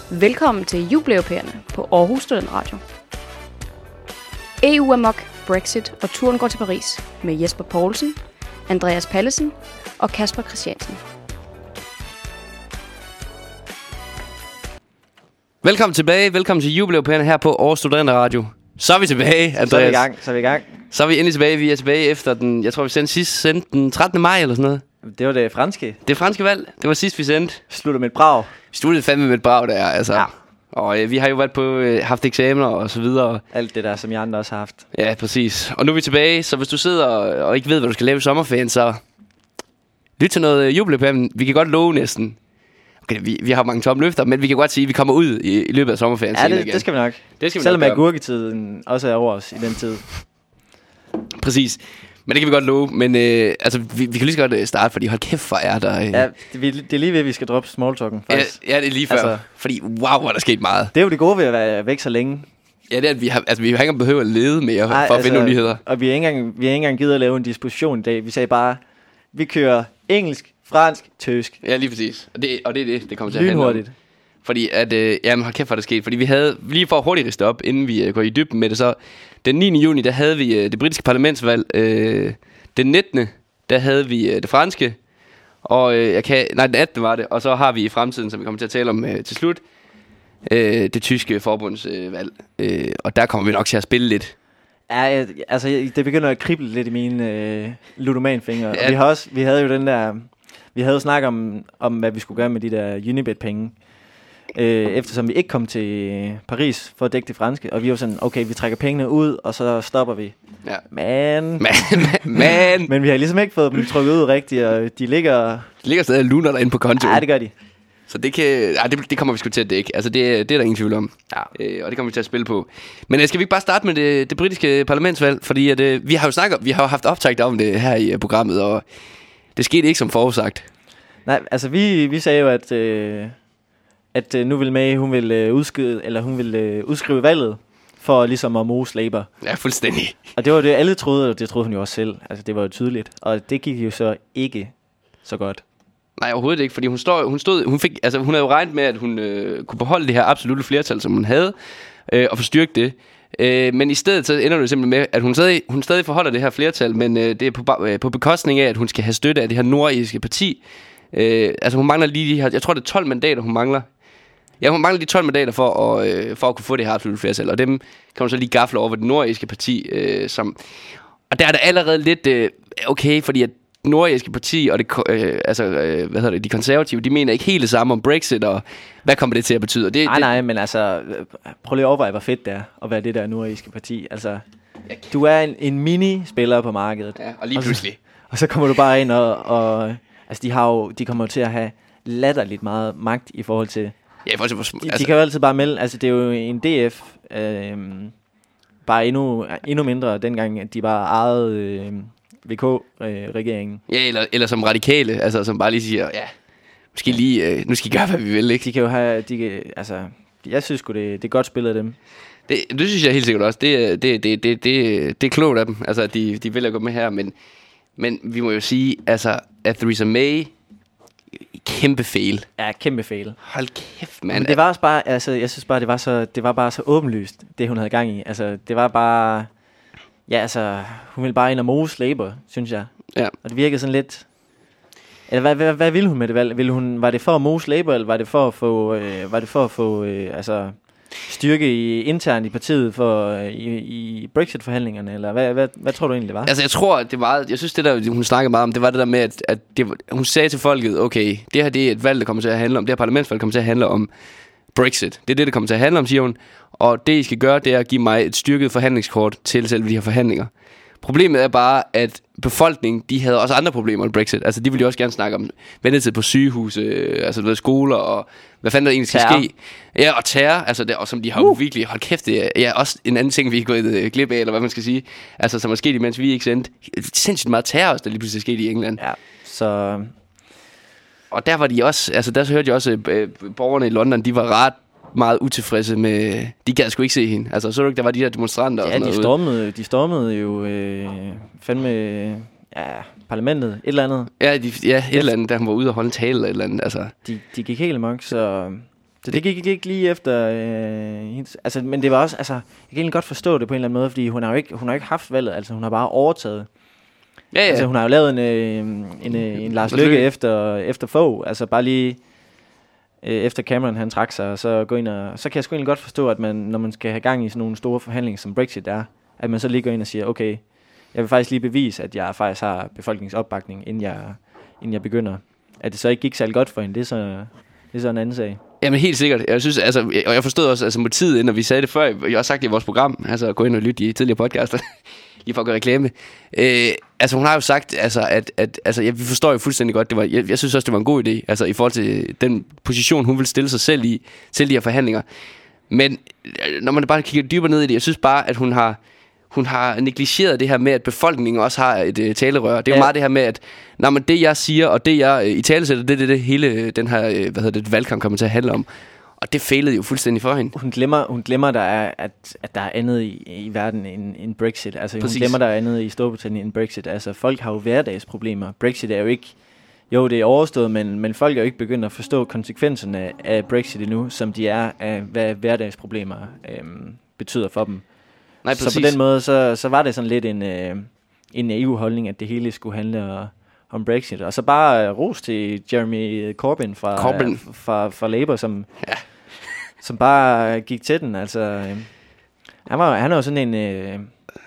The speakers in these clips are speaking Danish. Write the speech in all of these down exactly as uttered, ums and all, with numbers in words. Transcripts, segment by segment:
Velkommen til Jubeleuropæerne på Aarhus Student Radio. E U amok, Brexit og turen går til Paris med Jesper Poulsen, Andreas Pallesen og Kasper Christiansen. Velkommen tilbage, velkommen til Jubeleuropæerne her på Aarhus Student Radio. Så er vi tilbage, Andreas. Så er vi i gang, så er vi i gang. Så er vi endelig tilbage, vi er tilbage efter den, jeg tror vi sendte sidst, sendte den trettende maj eller sådan noget. Det var det franske. Det franske valg, det var sidst vi sendte. Slutter med et brag. Vi sluttede fandme med et brag der, altså. Ja. Og øh, vi har jo været på, øh, haft eksamener og så videre. Alt det der, som jeg andre også har haft. Ja, præcis. Og nu er vi tilbage, så hvis du sidder og, og ikke ved, hvad du skal lave i sommerferien, så lyt til noget øh, Jubeleuropæerne. Vi kan godt love næsten. Okay, vi, vi har mange tomme løfter, men vi kan godt sige, at vi kommer ud i, i løbet af sommerferien. Ja, det, det skal vi nok. Det skal vi Selvom nok agurketiden også er over os i den tid. Præcis. Men det kan vi godt love. Men øh, altså, vi, vi kan lige så godt starte, fordi hold kæft, hvor er der... Øh. Ja, det, det er lige ved, at vi skal droppe smalltalken, faktisk. Ja, ja, det er lige før. Altså, fordi wow, hvor er der sket meget. Det er jo det gode ved at være væk så længe. Ja, det er, at vi har, altså, vi har ikke engang behøvet at lede mere Ej, for at altså, finde nogle nyheder. Og vi har ikke engang, vi har ikke engang givet at lave en disposition i dag. Vi sagde bare, vi kører engelsk, fransk, tysk. Ja, lige præcis. Og det, og det er det, det kommer til at handle lynhurtigt. om. Fordi at, øh, jamen hold kæft, hvor er der sket. Fordi vi havde, lige for at hurtigt riste op, inden vi øh, går i dybden med det, så den niende juni, der havde vi øh, det britiske parlamentsvalg. Øh, den nittende, der havde vi øh, det franske. Og øh, jeg kan, nej, den attende var det. Og så har vi i fremtiden, som vi kommer til at tale om øh, til slut, øh, det tyske forbundsvalg. Øh, og der kommer vi nok til at spille lidt. Ja, altså det begynder at krible lidt i mine øh, ludomanfingre. Ja. Og vi har også, vi havde jo den der, vi havde snakket om, om hvad vi skulle gøre med de der Unibet-penge. Øh, eftersom vi ikke kom til Paris for at dække det franske. Og vi var sådan, okay, vi trækker pengene ud, og så stopper vi. Ja. Men, man, man. men vi har ligesom ikke fået dem trykket ud rigtigt, og de ligger... De ligger stadig og luner derinde på kontoen. Ja, det gør de. Så det, kan, ja, det, det kommer vi sgu til at dække. Altså det, det er der ingen tvivl om. Ja. Øh, og det kommer vi til at spille på. Men øh, skal vi ikke bare starte med det, det britiske parlamentsvalg? Fordi at, øh, vi har jo snakket, vi har jo haft optagt om det her i uh, programmet, og det skete ikke som forudsagt. Nej, altså vi, vi sagde jo, at, øh, at øh, nu vil May, hun vil, øh, udskrive, eller hun vil øh, udskrive valget for ligesom at mose Labour. Ja, fuldstændig. Og det var det, alle troede, og det troede hun jo også selv. Altså det var jo tydeligt. Og det gik jo så ikke så godt. Nej, overhovedet ikke, fordi hun stod, hun stod, hun fik, altså hun havde jo regnet med, at hun øh, kunne beholde det her absolutte flertal, som hun havde, øh, og forstyrke det. Øh, men i stedet så ender det simpelthen med, at hun stadig, hun stadig forholder det her flertal, men øh, det er på, øh, på bekostning af, at hun skal have støtte af det her nordirske parti. Øh, altså hun mangler lige de her, jeg tror det er tolv mandater, hun mangler. Ja, hun mangler de tolv mandater for at, øh, for at kunne få det her absolutte flertal, og dem kan hun så lige gafle over ved det nordirske parti, øh, som, og der er der allerede lidt øh, okay, fordi at nordirske parti og det, øh, altså, øh, hvad hedder det, de konservative, de mener ikke helt det samme om Brexit, og hvad kommer det til at betyde? Det, nej, det, nej, men altså, prøv lige at overveje, hvor fedt det er at være det der nordirske parti. Altså, du er en, en mini-spiller på markedet. Ja, og lige pludselig. Og så, og så kommer du bare ind og, og altså, de, har jo, de kommer til at have latterligt meget magt i forhold til... Ja, i forhold til hvor, de, altså, de kan jo altid bare melde, altså det er jo en D F, øh, bare endnu, endnu mindre dengang, at de bare ejede... Øh, V K-regeringen. Øh, ja, eller, eller som radikale, altså som bare lige siger, ja, måske lige, øh, nu skal I gøre, hvad vi vil, ikke? De kan jo have, de kan, altså, jeg synes sgu, det, det er godt spillet af dem. Det, det synes jeg helt sikkert også, det, det, det, det, det, det er klogt af dem, altså at de, de vil at gå med her, men, men vi må jo sige, altså, at Theresa May, kæmpe fail. Ja, kæmpe fail. Hold kæft, mand. Men det var også bare, altså, jeg synes bare, det var så, det var bare så åbenlyst, det hun havde gang i. Altså, det var bare... Ja, altså, hun ville bare ind og mose Labour, synes jeg. Ja. Og det virkede sådan lidt... Eller hvad, hvad, hvad ville hun med det valg? Ville hun, var det for at mose Labour, eller var det for at få, øh, var det for at få øh, altså, styrke i, internt i partiet for, øh, i, i Brexit-forhandlingerne? Eller hvad, hvad, hvad tror du egentlig det var? Altså, jeg tror, det var... Jeg synes, det der, hun snakkede meget om, det var det der med, at, at det, hun sagde til folket, okay, det her det er et valg, der kommer til at handle om, det her parlamentsvalg kommer til at handle om Brexit. Det er det, det kommer til at handle om, siger hun. Og det, I skal gøre, det er at give mig et styrket forhandlingskort til selve de her forhandlinger. Problemet er bare, at befolkningen, de havde også andre problemer end Brexit. Altså, de ville jo også gerne snakke om ventetid på sygehuse, øh, altså ved skoler, og hvad fanden der egentlig skal terror. ske. Ja, og terror, altså, det, og som de har uh. virkelig, hold kæft, det er ja, også en anden ting, vi er gået øh, glip af, eller hvad man skal sige. Altså, som er sket, imens vi ikke sendte. Sindssygt meget terror også, der lige pludselig skete i England. Ja, så... Og der var de også, altså der så hørte jeg også, øh, borgerne i London, de var ret meget utilfredse med, de gad sgu ikke se hende. Altså så du ikke, der var de der demonstranter. Ja, og sådan de noget stormede, de stormede jo øh, fandme, ja, parlamentet, et eller andet. Ja, de, ja et eller andet, der han var ude og holde en tale eller et eller andet. Altså. De, de gik helt amok, så Så det gik ikke lige efter, øh, hendes, altså, men det var også, altså, jeg kan egentlig godt forstå det på en eller anden måde, fordi hun har jo ikke, hun har ikke haft valget, altså hun har bare overtaget. Ja, ja. Altså hun har jo lavet en, en, en, en Lars Løkke efter, efter Fogh, altså bare lige øh, efter Cameron han trak sig, og så gå ind og, så kan jeg sgu egentlig godt forstå, at man, når man skal have gang i sådan nogle store forhandlinger, som Brexit er, at man så lige går ind og siger, okay, jeg vil faktisk lige bevise, at jeg faktisk har befolkningsopbakning, inden jeg, inden jeg begynder. At det så ikke gik særlig godt for hende, det er så, det er så en anden sag. Jamen helt sikkert. Jeg synes, altså, og jeg forstod også altså motivet, når vi sagde det før, jeg har også sagt det i vores program, altså gå ind og lytte i tidligere podcaster, lige for at gøre reklame. Øh, altså hun har jo sagt, altså, at, at altså, jeg, vi forstår jo fuldstændig godt, det var, jeg, jeg synes også, det var en god idé, altså i forhold til den position, hun vil stille sig selv i, til de her forhandlinger. Men når man bare kigger dybere ned i det, jeg synes bare, at hun har, hun har negligeret det her med, at befolkningen også har et uh, talerør. Det er jo ja. meget det her med, at når man det, jeg siger, og det, jeg uh, i talesætter, det er det, det hele den her uh, hvad hedder det, valgkamp kommer til at handle om. Og det failede jo fuldstændig for hende. Hun glemmer, hun glemmer der er, at, at der er andet i, i verden end, end Brexit. Altså Præcis. Hun glemmer, der er andet i Storbritannien end Brexit. Altså folk har jo hverdagsproblemer. Brexit er jo ikke, jo det er overstået, men, men folk er jo ikke begyndt at forstå konsekvenserne af, af Brexit endnu, som de er af, hvad hverdagsproblemer øhm, betyder for dem. Nej, så på den måde, så, så var det sådan lidt en, øh, en naiv holdning, at det hele skulle handle uh, om Brexit. Og så bare uh, ros til Jeremy Corbyn fra, Corbyn. Uh, fra, fra Labour, som, ja. som bare uh, gik til den. Altså, øh, han, var, han er jo sådan en, øh,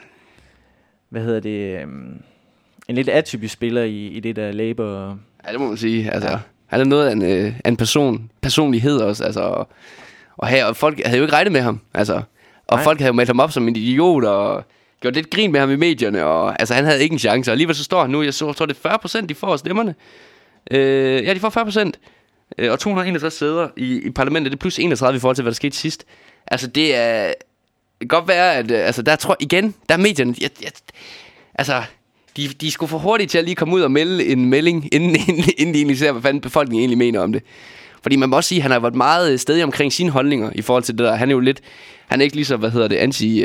hvad hedder det, øh, en lidt atypisk spiller i, i det der Labour. Ja, det må man sige. Altså, ja. Han er noget af en, øh, en person, personlighed også. Altså, og, og, her, og folk havde jo ikke regnet med ham. Altså. Og Nej. folk havde jo meldt ham op som en idiot, og gjort lidt grin med ham i medierne, og altså han havde ikke en chance. Og alligevel så står han nu, jeg så, tror det er fyrre procent, de får af stemmerne. Øh, ja, de får fyrre procent. Øh, og to hundrede og enogtres sæder i, i parlamentet, det er plus enogtredive i forhold til, hvad der skete sidst. Altså det er, det kan godt være, at altså, der tror igen, der er medierne, jeg, jeg, altså de, de er sgu for hurtige til at lige komme ud og melde en melding, inden, inden, inden de egentlig ser, hvad fanden befolkningen egentlig mener om det. Fordi man må også sige, at han har været meget stedig omkring sine holdninger i forhold til det der. Han er jo lidt, han er ikke lige så, hvad hedder det,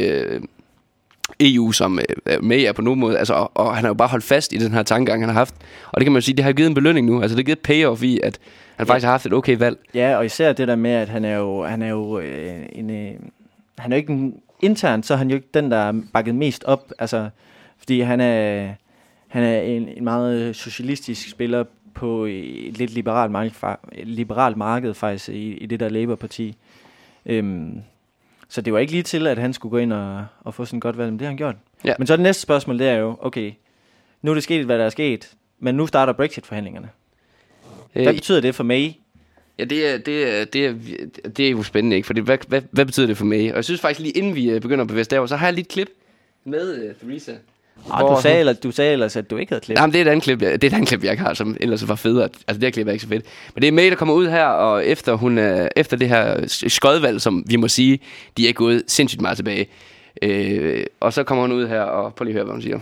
anti-E U, øh, som øh, med er på nogen måde. Altså, og, og han har jo bare holdt fast i den her tankegang, han har haft. Og det kan man jo sige, det har givet en belønning nu. Altså det har givet payoff i, at han ja. faktisk har haft et okay valg. Ja, og især det der med, at han er jo, han er jo øh, en, øh, han er jo ikke en, internt, så er han jo ikke den, der er bakket mest op. Altså, fordi han er, han er en, en meget socialistisk spiller på et lidt liberalt marked, liberalt marked faktisk i, i det der Labour-parti. Øhm, så det var ikke lige til, at han skulle gå ind og, og få sådan godt valg, men det har han gjort. Ja. Men så det næste spørgsmål, det er jo, okay, nu er det sket, hvad der er sket, men nu starter Brexit-forhandlingerne. Hvad øh, betyder det for May? Ja, det er, det er, det er, det er jo spændende, ikke? For det, hvad, hvad, hvad betyder det for May? Og jeg synes faktisk, lige inden vi begynder på Vestager, så har jeg lige et klip med uh, Theresa. Ah, du, sagde ellers, du sagde ellers, at du ikke havde klip. Jamen, det er et andet klip, det er et andet klip, jeg ikke har, som ellers var federe. Altså, det her klip er ikke så fedt. Men det er May, der kommer ud her, og efter, hun, øh, efter det her skodvalg, som vi må sige, de er gået sindssygt meget tilbage. Øh, og så kommer hun ud her, og prøv lige at høre, hvad hun siger.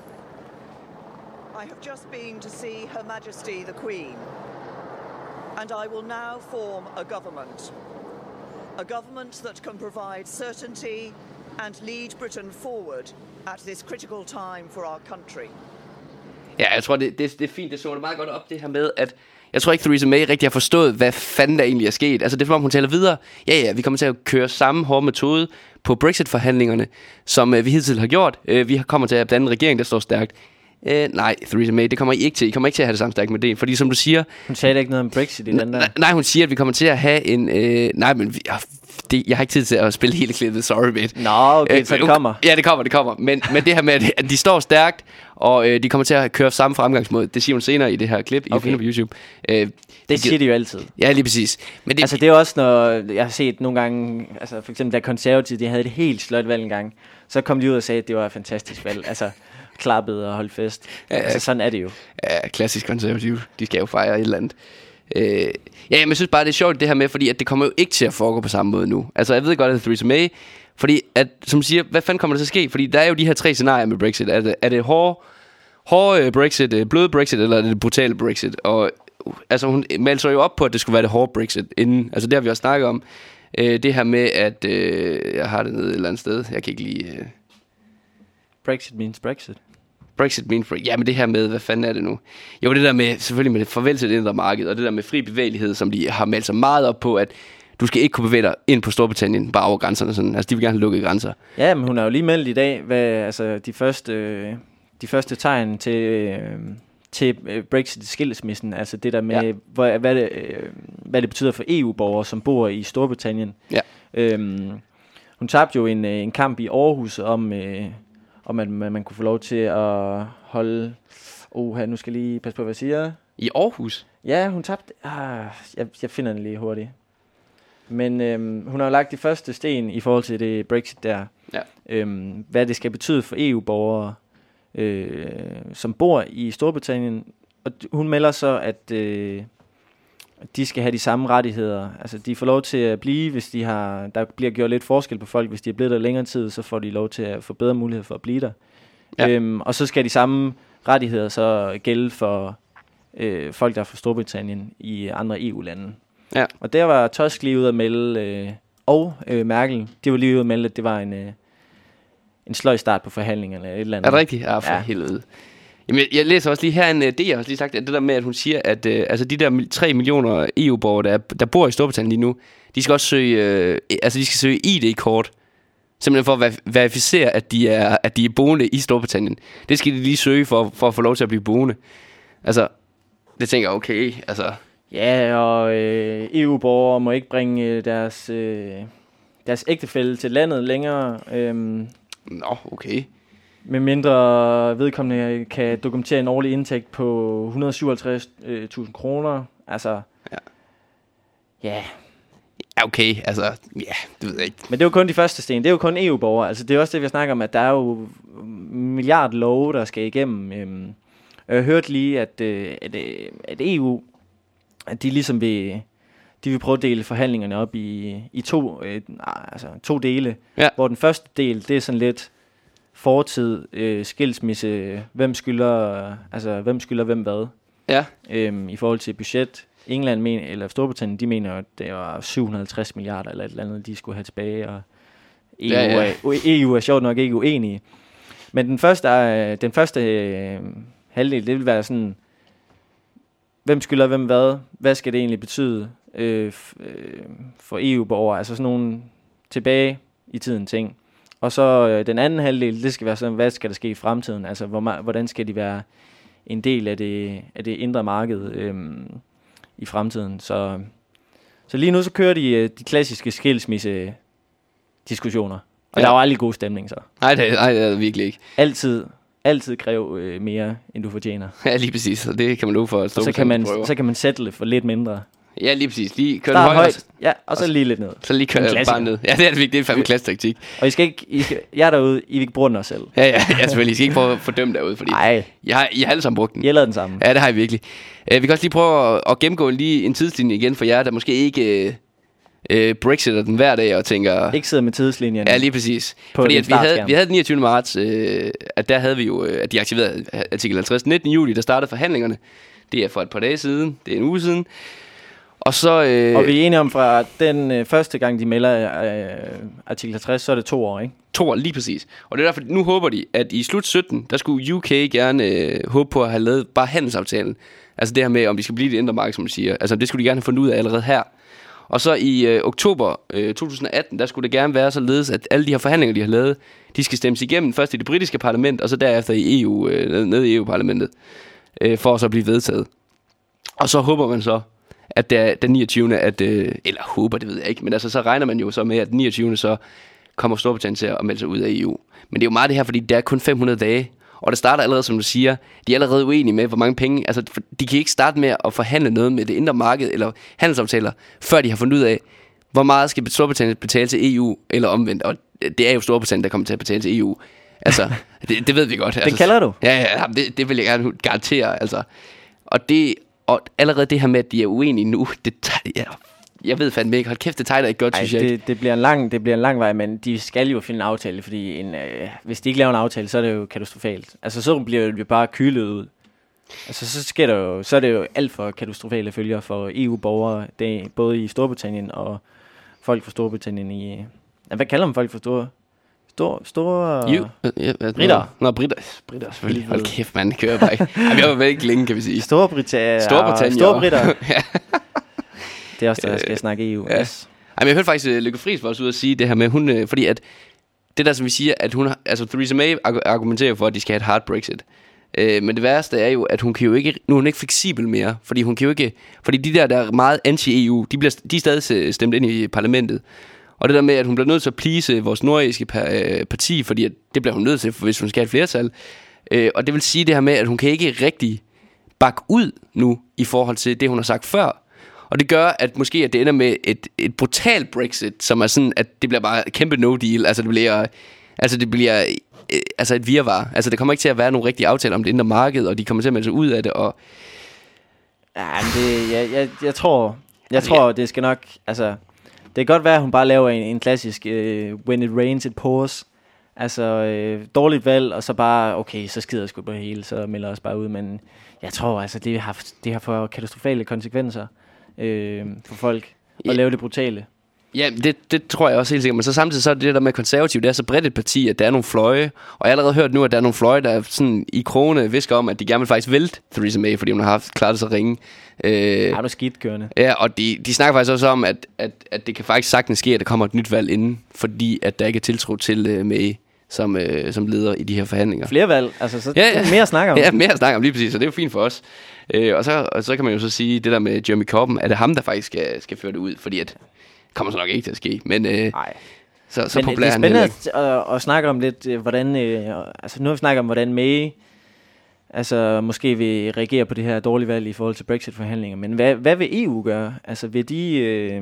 I have just been to see Her Majesty the Queen, and I will now form a government. A government that can provide certainty and lead Britain forward at this critical time for our country. Ja, jeg tror, det, det, det er fint. Det så det meget godt op, det her med, at jeg tror ikke, Theresa May rigtig har forstået, hvad fanden der egentlig er sket. Altså, det er som om, hun taler videre. Ja, ja, vi kommer til at køre samme hårde metode på Brexit-forhandlingerne, som uh, vi hidtil har gjort. Uh, vi kommer til at danne en regering, der står stærkt. Uh, nej, Theresa May, det kommer I ikke til. I kommer ikke til at have det samme stærkt med det. Fordi som du siger... Hun sagde ikke noget om Brexit i den der. Nej, hun siger, at vi kommer til at have en... Uh, nej, men... Vi, uh, Det, jeg har ikke tid til at spille hele klippet, sorry mate. Nå, okay, øh, så det kommer. Ja, det kommer, det kommer. Men, men det her med, at de står stærkt, og øh, de kommer til at køre samme fremgangsmåde, det siger hun senere i det her klip, okay. I finder på YouTube. Øh, det, det siger de jo altid. Ja, lige præcis. Men det, altså det er også, når jeg har set nogle gange, altså for eksempel da Konservative, de havde et helt sløjt valg en gang, så kom de ud og sagde, at det var et fantastisk valg. Altså klappede og holdt fest. Ja, altså sådan er det jo. Ja, klassisk konservativ. De skal jo fejre et eller andet. Øh, ja, men jeg synes bare, det er sjovt det her med, fordi at det kommer jo ikke til at foregå på samme måde nu. Altså, jeg ved godt, at Theresa May, fordi at, som siger, hvad fanden kommer der til at ske? Fordi der er jo de her tre scenarier med Brexit. Er det, er det hård, hård Brexit, blød Brexit, eller er det brutal Brexit? Og altså, hun meldte jo op på, at det skulle være det hårde Brexit inden. Altså, det har vi også snakket om. Øh, det her med, at øh, jeg har det nede et eller andet sted. Jeg kan ikke lige... Øh... Brexit means Brexit. Brexit means free. Ja, men det her med, hvad fanden er det nu? Jo, det der med, selvfølgelig med det farvel til det indre marked, og det der med fri bevægelighed, som de har meldt sig meget op på, at du skal ikke kunne bevæge dig ind på Storbritannien, bare over grænserne. Sådan. Altså, de vil gerne have lukket grænser. Ja, men hun har jo lige meldt i dag, hvad altså, de første, øh, de første tegn til, øh, til Brexit-skilsmissen, altså det der med, ja. hvor, hvad, det, øh, hvad det betyder for E U-borgere, som bor i Storbritannien. Ja. Øhm, hun tabte jo en, en kamp i Aarhus om, øh, om at man, man kunne få lov til at holde... Oh, nu skal jeg lige passe på, hvad jeg siger. I Aarhus? Ja, hun tabte... Ah, jeg, jeg finder den lige hurtigt. Men øhm, hun har jo lagt de første sten i forhold til det Brexit der. Ja. Øhm, hvad det skal betyde for E U-borgere, øh, som bor i Storbritannien. Og hun melder så, at øh, de skal have de samme rettigheder. Altså, de får lov til at blive, hvis de har... Der bliver gjort lidt forskel på folk. Hvis de er blevet der længere tid, så får de lov til at få bedre mulighed for at blive der. Ja. Øhm, og så skal de samme rettigheder så gælde for øh, folk, der er fra Storbritannien i andre E U-lande. Ja. Og der var Tusk lige ude at melde, øh, og øh, Merkel, de var lige ude at melde, at det var en, øh, en sløj start på forhandlingerne eller et eller andet. Er det rigtigt? Ja, for ja. helvede. Jamen, jeg, jeg læser også lige her en, det jeg har også lige sagt, at det der med, at hun siger, at øh, altså de der tre millioner E U-borgere, der, der bor i Storbritannien lige nu, de skal også søge, øh, altså de skal søge I D-kort, simpelthen for at ver- verificere, at de, er, at de er boende i Storbritannien. Det skal de lige søge for, for at få lov til at blive boende. Altså, det tænker jeg, okay, altså... Ja, og øh, E U-borgere må ikke bringe øh, deres, øh, deres ægtefælle til landet længere. Øh, Nå, okay. Med mindre vedkommende kan dokumentere en årlig indtægt på et hundrede og syvoghalvtreds tusind kroner. Altså, ja. Ja. Ja, okay, altså, ja, det ved jeg ikke. Men det er jo kun de første sten. Det er jo kun E U-borgere. Altså, det er også det, vi snakker om, at der er jo milliard love, der skal igennem. Øh, jeg hørte lige, at, øh, at, at E U... at de ligesom vil, de vil prøve at dele forhandlingerne op i, i to, øh, altså to dele, ja. Hvor den første del, det er sådan lidt fortid, øh, skilsmisse, hvem skylder, altså hvem skylder hvem hvad, ja. øhm, i forhold til budget. England mener, eller Storbritannien, de mener, at det var syv hundrede og halvtreds milliarder eller et eller andet, de skulle have tilbage, og E U, ja, ja. Er, E U er sjovt nok ikke uenige. Men den første, øh, den første øh, halvdel, det vil være sådan, hvem skylder hvem hvad? Hvad skal det egentlig betyde øh, f- øh, for E U-borgere? Altså sådan nogle tilbage i tiden ting. Og så øh, den anden halvdel, det skal være sådan, hvad skal der ske i fremtiden? Altså hvor, hvordan skal de være en del af det, af det indre marked øh, i fremtiden? Så, så lige nu så kører de øh, de klassiske skilsmisse-diskussioner. Og ja. Der er jo aldrig god stemning så. Nej, det, nej, det er det virkelig ikke. Altid. Altid kræve øh, mere, end du fortjener. Ja, lige præcis. Og det kan man love for at stå. Og så kan man, så kan man settle for lidt mindre. Ja, lige præcis. Lige køre Start højt. højt. Ja, og så lige lidt ned. Så lige køre bare ned. Ja, det er det virkelig. Det er fandme klassetaktik. Og I skal ikke, I skal, jeg er derude, I vil ikke bruge den også selv. Ja, ja, ja, selvfølgelig. I skal ikke prøve at fordømme derude, fordi Nej. Jeg har, I har alle sammen brugt den. Jeg lavede den samme. Ja, det har I virkelig. Uh, vi kan også lige prøve at, at gennemgå lige en tidslinje igen for jer, der måske ikke... Uh, Øh, Brexiter den hver dag og tænker... Ikke sidder med tidslinjen. Ja, lige præcis. Fordi at vi, havde, vi havde den niogtyvende marts, øh, at der havde vi jo, øh, at de aktiverede artikel halvtreds. nittende juli, der startede forhandlingerne. Det er for et par dage siden. Det er en uge siden. Og så... Øh, og vi er enige om, fra den øh, første gang, de melder øh, artikel halvtreds, så er det to år, ikke? To år, lige præcis. Og det er derfor, nu håber de, at i slut sytten, der skulle U K gerne øh, håbe på at have lavet bare handelsaftalen. Altså det her med, om de skal blive det indre marked, som de siger. Altså det skulle de gerne have fundet ud af allerede her. Og så i øh, oktober øh, to tusind atten, der skulle det gerne være således, at alle de her forhandlinger, de har lavet, de skal stemmes igennem først i det britiske parlament, og så derefter i E U, øh, nede i E U-parlamentet, øh, for at så blive vedtaget. Og så håber man så, at der, den niogtyvende, at, øh, eller håber, det ved jeg ikke, men altså så regner man jo så med, at den niogtyvende så kommer Storbritannien til at melde sig ud af E U. Men det er jo meget det her, fordi der er kun fem hundrede dage, og det starter allerede, som du siger, de er allerede uenige med, hvor mange penge, altså de kan ikke starte med at forhandle noget med det indre marked, eller handelsaftaler, før de har fundet ud af, hvor meget skal Storbritannien betale til E U, eller omvendt, og det er jo Storbritannien, der kommer til at betale til E U. Altså, det, det ved vi godt. Det altså, kalder du? Ja, ja, det, det vil jeg gerne garantere, altså. Og det, og allerede det her med, at de er uenige nu, det ja, jeg ved fandme ikke, hold kæft, det tegner ikke godt, Ej, synes jeg. Det, det, bliver en lang, det bliver en lang vej, men de skal jo finde en aftale, fordi en, øh, hvis de ikke laver en aftale, så er det jo katastrofalt. Altså, så bliver det bare kylet ud. Altså, så sker der jo, så er det jo alt for katastrofale følger for E U-borgere, det, både i Storbritannien og folk fra Storbritannien i... Ja, hvad kalder man folk fra store... Store... store jo, ja, britter. Nå, britter. Britter, selvfølgelig. Hold kæft, man, kører bare ikke. Jamen, jeg var vel ikke længe, kan vi sige. Storbritannien. Storbritannien. Store britter. Det er også der, der skal snakke E U. Ja. Yes. Ej, men jeg hørte faktisk uh, Lykke Friis var også ude at sige det her med, hun, uh, fordi at det der, som vi siger, at hun, altså Theresa May argumenterer for, at de skal have et hard Brexit. Uh, men det værste er jo, at hun kan jo ikke, nu er hun ikke fleksibel mere, fordi hun kan jo ikke, fordi de der, der er meget anti-E U, de, bliver, de er stadig stemt ind i parlamentet. Og det der med, at hun bliver nødt til at please vores nordiske parti, fordi at det bliver hun nødt til, hvis hun skal have et flertal. Uh, og det vil sige det her med, at hun kan ikke rigtig bakke ud nu, i forhold til det, hun har sagt før. Og det gør, at måske at det ender med et, et brutalt Brexit, som er sådan, at det bliver bare et kæmpe no-deal. Altså det bliver, altså det bliver øh, altså et virvar. Altså det kommer ikke til at være nogen rigtige aftaler om det indre marked, og de kommer til at melde sig ud af det. Og ja, men det, jeg, jeg, jeg tror, jeg altså, tror, ja. det skal nok, altså, det kan godt være, at hun bare laver en, en klassisk uh, when it rains, it pours. Altså øh, dårligt valg, og så bare, okay, så skider jeg sgu på det hele, så melder jeg os bare ud. Men jeg tror altså, det har, det har for katastrofale konsekvenser øh, for folk at Ja. lave det brutale. Ja, det, det tror jeg også helt sikkert. Men så samtidig så er det der med konservativ, det er så bredt et parti, at der er nogle fløje. Og jeg har allerede hørt nu, at der er nogle fløje, der er sådan i krone visker om, at de gerne vil faktisk vælte Theresa May, fordi hun har haft klaret det så ringe. Øh, Ja, det er skidt kørende. ja, og de, de snakker faktisk også om, at, at, at det kan faktisk sagtens ske, at der kommer et nyt valg inden, fordi at der ikke er tiltro til uh, May som, uh, som leder i de her forhandlinger. Flere valg, altså så Ja, ja. mere at snakke om. Ja, mere at snakke om lige præcis, så det er jo fint for os. Øh, og, så, og så kan man jo så sige, det der med Jeremy Corbyn, er det ham, der faktisk skal, skal føre det ud, fordi at kommer så nok ikke til at ske, men øh, Nej. så, så Men populær det er han spændende heller ikke. at, at, at snakke om lidt, øh, hvordan, øh, altså nu har vi snakket om, hvordan May altså måske vil reagere på det her dårlige valg i forhold til Brexit-forhandlinger, men hvad, hvad vil E U gøre? Altså vil de, øh,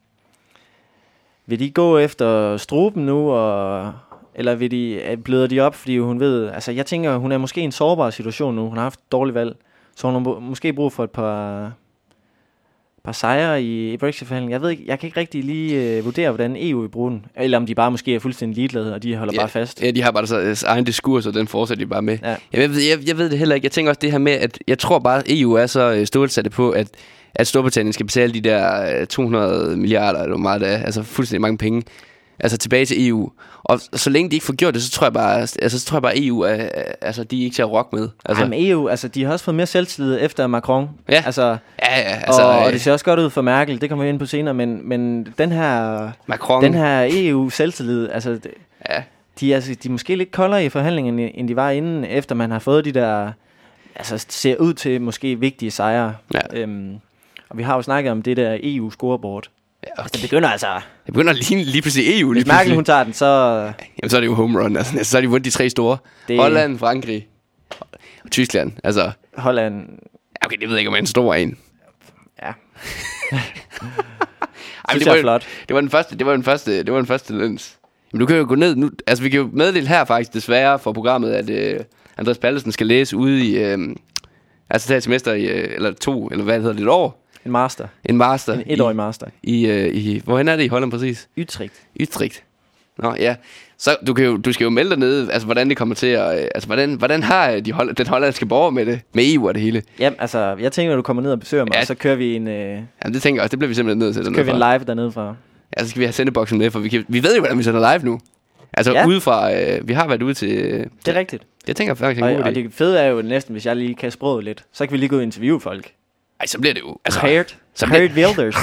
vil de gå efter struben nu, og, eller vil de, bløder de op, fordi hun ved, altså jeg tænker, hun er måske i en sårbar situation nu, hun har haft et dårligt valg, så hun har må, måske brug for et par... par sejre i, i Brexit-forhandlingen. Jeg ved ikke, jeg kan ikke rigtig lige øh, vurdere, hvordan E U vil bruge den. Eller om de bare måske er fuldstændig ligeglade, og de holder ja, bare fast. Ja, de har bare deres egen diskurs, og den fortsætter de bare med. Ja. Jeg, ved, jeg, jeg ved det heller ikke. Jeg tænker også det her med, at jeg tror bare, at E U er så stålsatte på, at, at Storbritannien skal betale de der to hundrede milliarder, eller hvor meget det er, altså fuldstændig mange penge, altså tilbage til E U. Og så længe de ikke får gjort det, så tror jeg bare, altså, så tror jeg bare E U er, altså, de er ikke til at rokke med. Altså. Ej, men E U, altså, de har også fået mere selvtillid efter Macron. Ja. Altså, Ja, ja, altså, og, øh, og det ser også godt ud for Merkel, det kommer vi ind på senere, men, men den her, Macron. den her E U-selvtillid, altså, det, Ja. de, er, altså, de er måske lidt koldere i forhandlingerne, end de var inden, efter man har fået de der, altså, ser ud til måske vigtige sejre. Ja. Øhm, og vi har jo snakket om det der E U-scoreboard. Ja, Altså, okay. det begynder altså... Det begynder lige, lige pludselig E U. Hvis Lige Merkel pludselig. hun tager den, så... Jamen, så er det jo home run. Altså, så er de vundet de tre store. Det- Det... Holland, Frankrig og Tyskland. Altså, Holland... okay, det ved jeg ikke, om jeg er en stor en. Ja. Ej, Synes det, var, jeg er jo- flot. det var den første, det var den første, det var den første tendens. Jamen, du kan jo gå ned nu. Altså, vi kan jo meddele her faktisk desværre for programmet, at øh, Andreas Pallesen skal læse ude i, øh, altså tage et semester i, øh, eller to, eller hvad hedder det, et år. En master. En master. En etårig master. I, øh, i, hvorhen er det i Holland præcis? Utrecht. Utrecht. Nå, ja. Så du, kan jo, du skal jo melde dig ned, altså hvordan det kommer til at... Øh, altså, hvordan, hvordan har de hold, den hollandske borger med det? Med E U og det hele? Jamen, altså, jeg tænker, at du kommer ned og besøger mig, Ja. og så kører vi en, øh, Jamen, det tænker jeg også. Det bliver vi simpelthen nødt til. kører vi en dernede fra. live dernede fra. Ja, så skal vi have sendeboksen med, for vi, kan, vi ved jo, hvordan vi sender live nu. Altså, Ja. ja. udefra... Øh, vi har været ude til... Øh, Det er rigtigt. jeg tænker faktisk, det er Og, en god og idé. det fede er jo næsten, hvis jeg lige kan sproget lidt, så kan vi lige gå ud og interviewe folk. Ej, så bliver det jo... Altså, Geert. så Geert Wilders.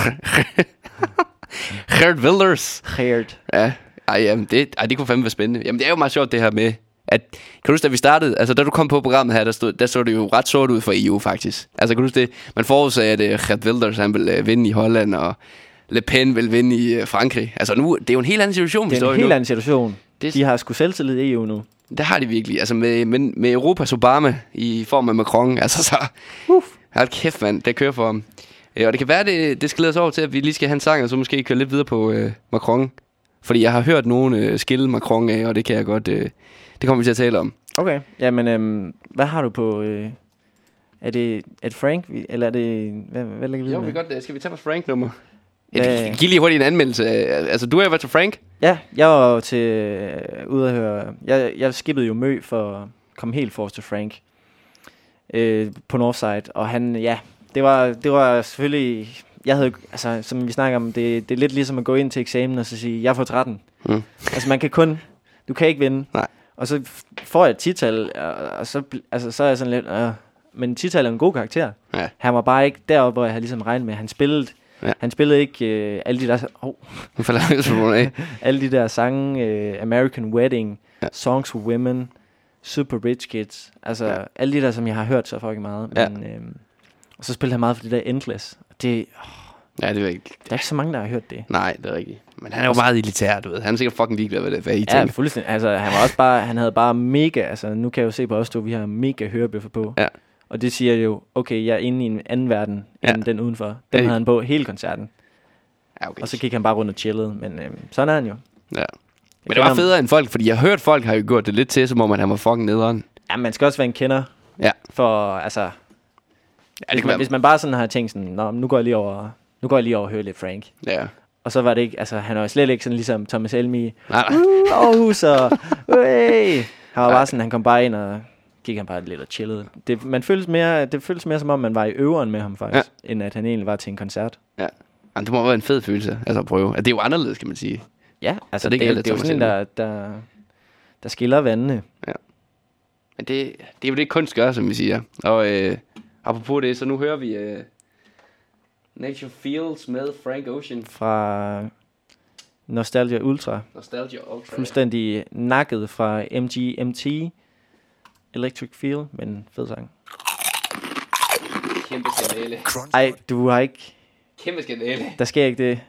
Geert Wilders. Geert. Ja, ej, jamen, det, ej, det kunne fandme være spændende. Jamen, det er jo meget sjovt, det her med... At, kan du huske, da vi startede... Altså, da du kom på programmet her, der stod, der så det jo ret sort ud for E U, faktisk. Altså, kan du huske det? Man forudsagde, at uh, Geert Wilders, han vil uh, vinde i Holland, og Le Pen vil vinde i uh, Frankrig. Altså, nu... Det er jo en helt anden situation, vi Det er står en i helt nu. anden situation. Det- De har sgu selvtillid i E U nu. Det har de virkelig. Altså, med, med, med Europas Obama i form af Macron. Altså, så... Uff. Hold kæft, mand. Det kører for ham. Øh, og det kan være, det, det skal lede os over til, at vi lige skal have en sang, og så måske køre lidt videre på øh, Macron. Fordi jeg har hørt nogen øh, skille Macron af, og det kan jeg godt... Øh, det kommer vi til at tale om. Okay. Jamen, øhm, hvad har du på... Øh, er, det, er det Frank? vi- Eller er det... Hvad, hvad lægger vi Jo, ud vi med? godt. Skal vi tage vores Frank-nummer? Hvad- Ja, giv lige hurtigt en anmeldelse. Altså, du har jo været til Frank. Ja, jeg var jo til øh, ude at høre... Jeg, jeg skippede jo Mø for at komme helt forrest til Frank. Øh, på Northside. Og han, ja... Det var, det var selvfølgelig... Jeg havde, altså, som vi snakker om, det, det er lidt ligesom at gå ind til eksamen og så sige, jeg får tretten. Mm. Altså, man kan kun... Du kan ikke vinde. Nej. Og så f- får jeg et tital, og, og så, bl- altså, så er jeg sådan lidt... Øh, men tital er en god karakter. Ja. Han var bare ikke deroppe, hvor jeg havde ligesom regnet med. Han spillede Ja. Han spillede ikke øh, alle de der oh. af. alle de der sange, øh, American Wedding, ja. Songs for Women, Super Rich Kids, altså ja. alle de der, som jeg har hørt så fucking meget. Ja. Men, øh, og så spillede han meget for det der Endless. Det, oh, ja, det er ikke. Der er ikke så mange, der har hørt det. Nej, det er rigtigt. Men han er jo meget elitær, du ved. Han er sikkert fucking ligeglad med det, hvad I tænker. Ja, fuldstændig. Altså, han var også bare, han havde bare mega, altså nu kan jeg jo se på os to, vi har mega hørebøffer på. Ja. Og det siger jo, okay, jeg er inde i en anden verden, ja. end den udenfor. Den ja. havde han på hele koncerten. Ja, okay. Og så gik han bare rundt og chillede, men øh, sådan er han jo. Ja. Men det var federe end folk, fordi jeg har hørt, folk har jo gjort det lidt til, som om han var fucking nederen. Ja, man skal også være en kender. Ja. For, altså... Ja, det hvis, man, hvis man bare sådan har tænkt sådan, nå, nu går jeg lige over, nu går jeg lige over og hører lidt Frank. Ja. Og så var det ikke, altså han var slet ikke sådan ligesom Thomas Helmig. Nej, nej. Uh, Aarhus og... Hey. Han var bare sådan, han kom bare ind og gik han bare lidt og chillede. Det, man føles mere, det føles mere som om, man var i øveren med ham faktisk, ja. end at han egentlig var til en koncert. Ja. Det må være en fed følelse, altså at prøve. Det er jo anderledes, kan man sige. Ja, altså det, det, det, det er jo sådan en, der, der, der skiller vandene. Ja. Men det, det er jo det kunst gør, som vi siger. Og øh, apropos det, så nu hører vi øh, Nature Feels med Frank Ocean. Fra Nostalgia Ultra. Nostalgia Ultra. Fuldstændig nakket fra M G M T. Electric Feel, men fed sang. Kæmpe skandale. Ej, du har ikke... Kæmpe skandale. Der sker ikke det.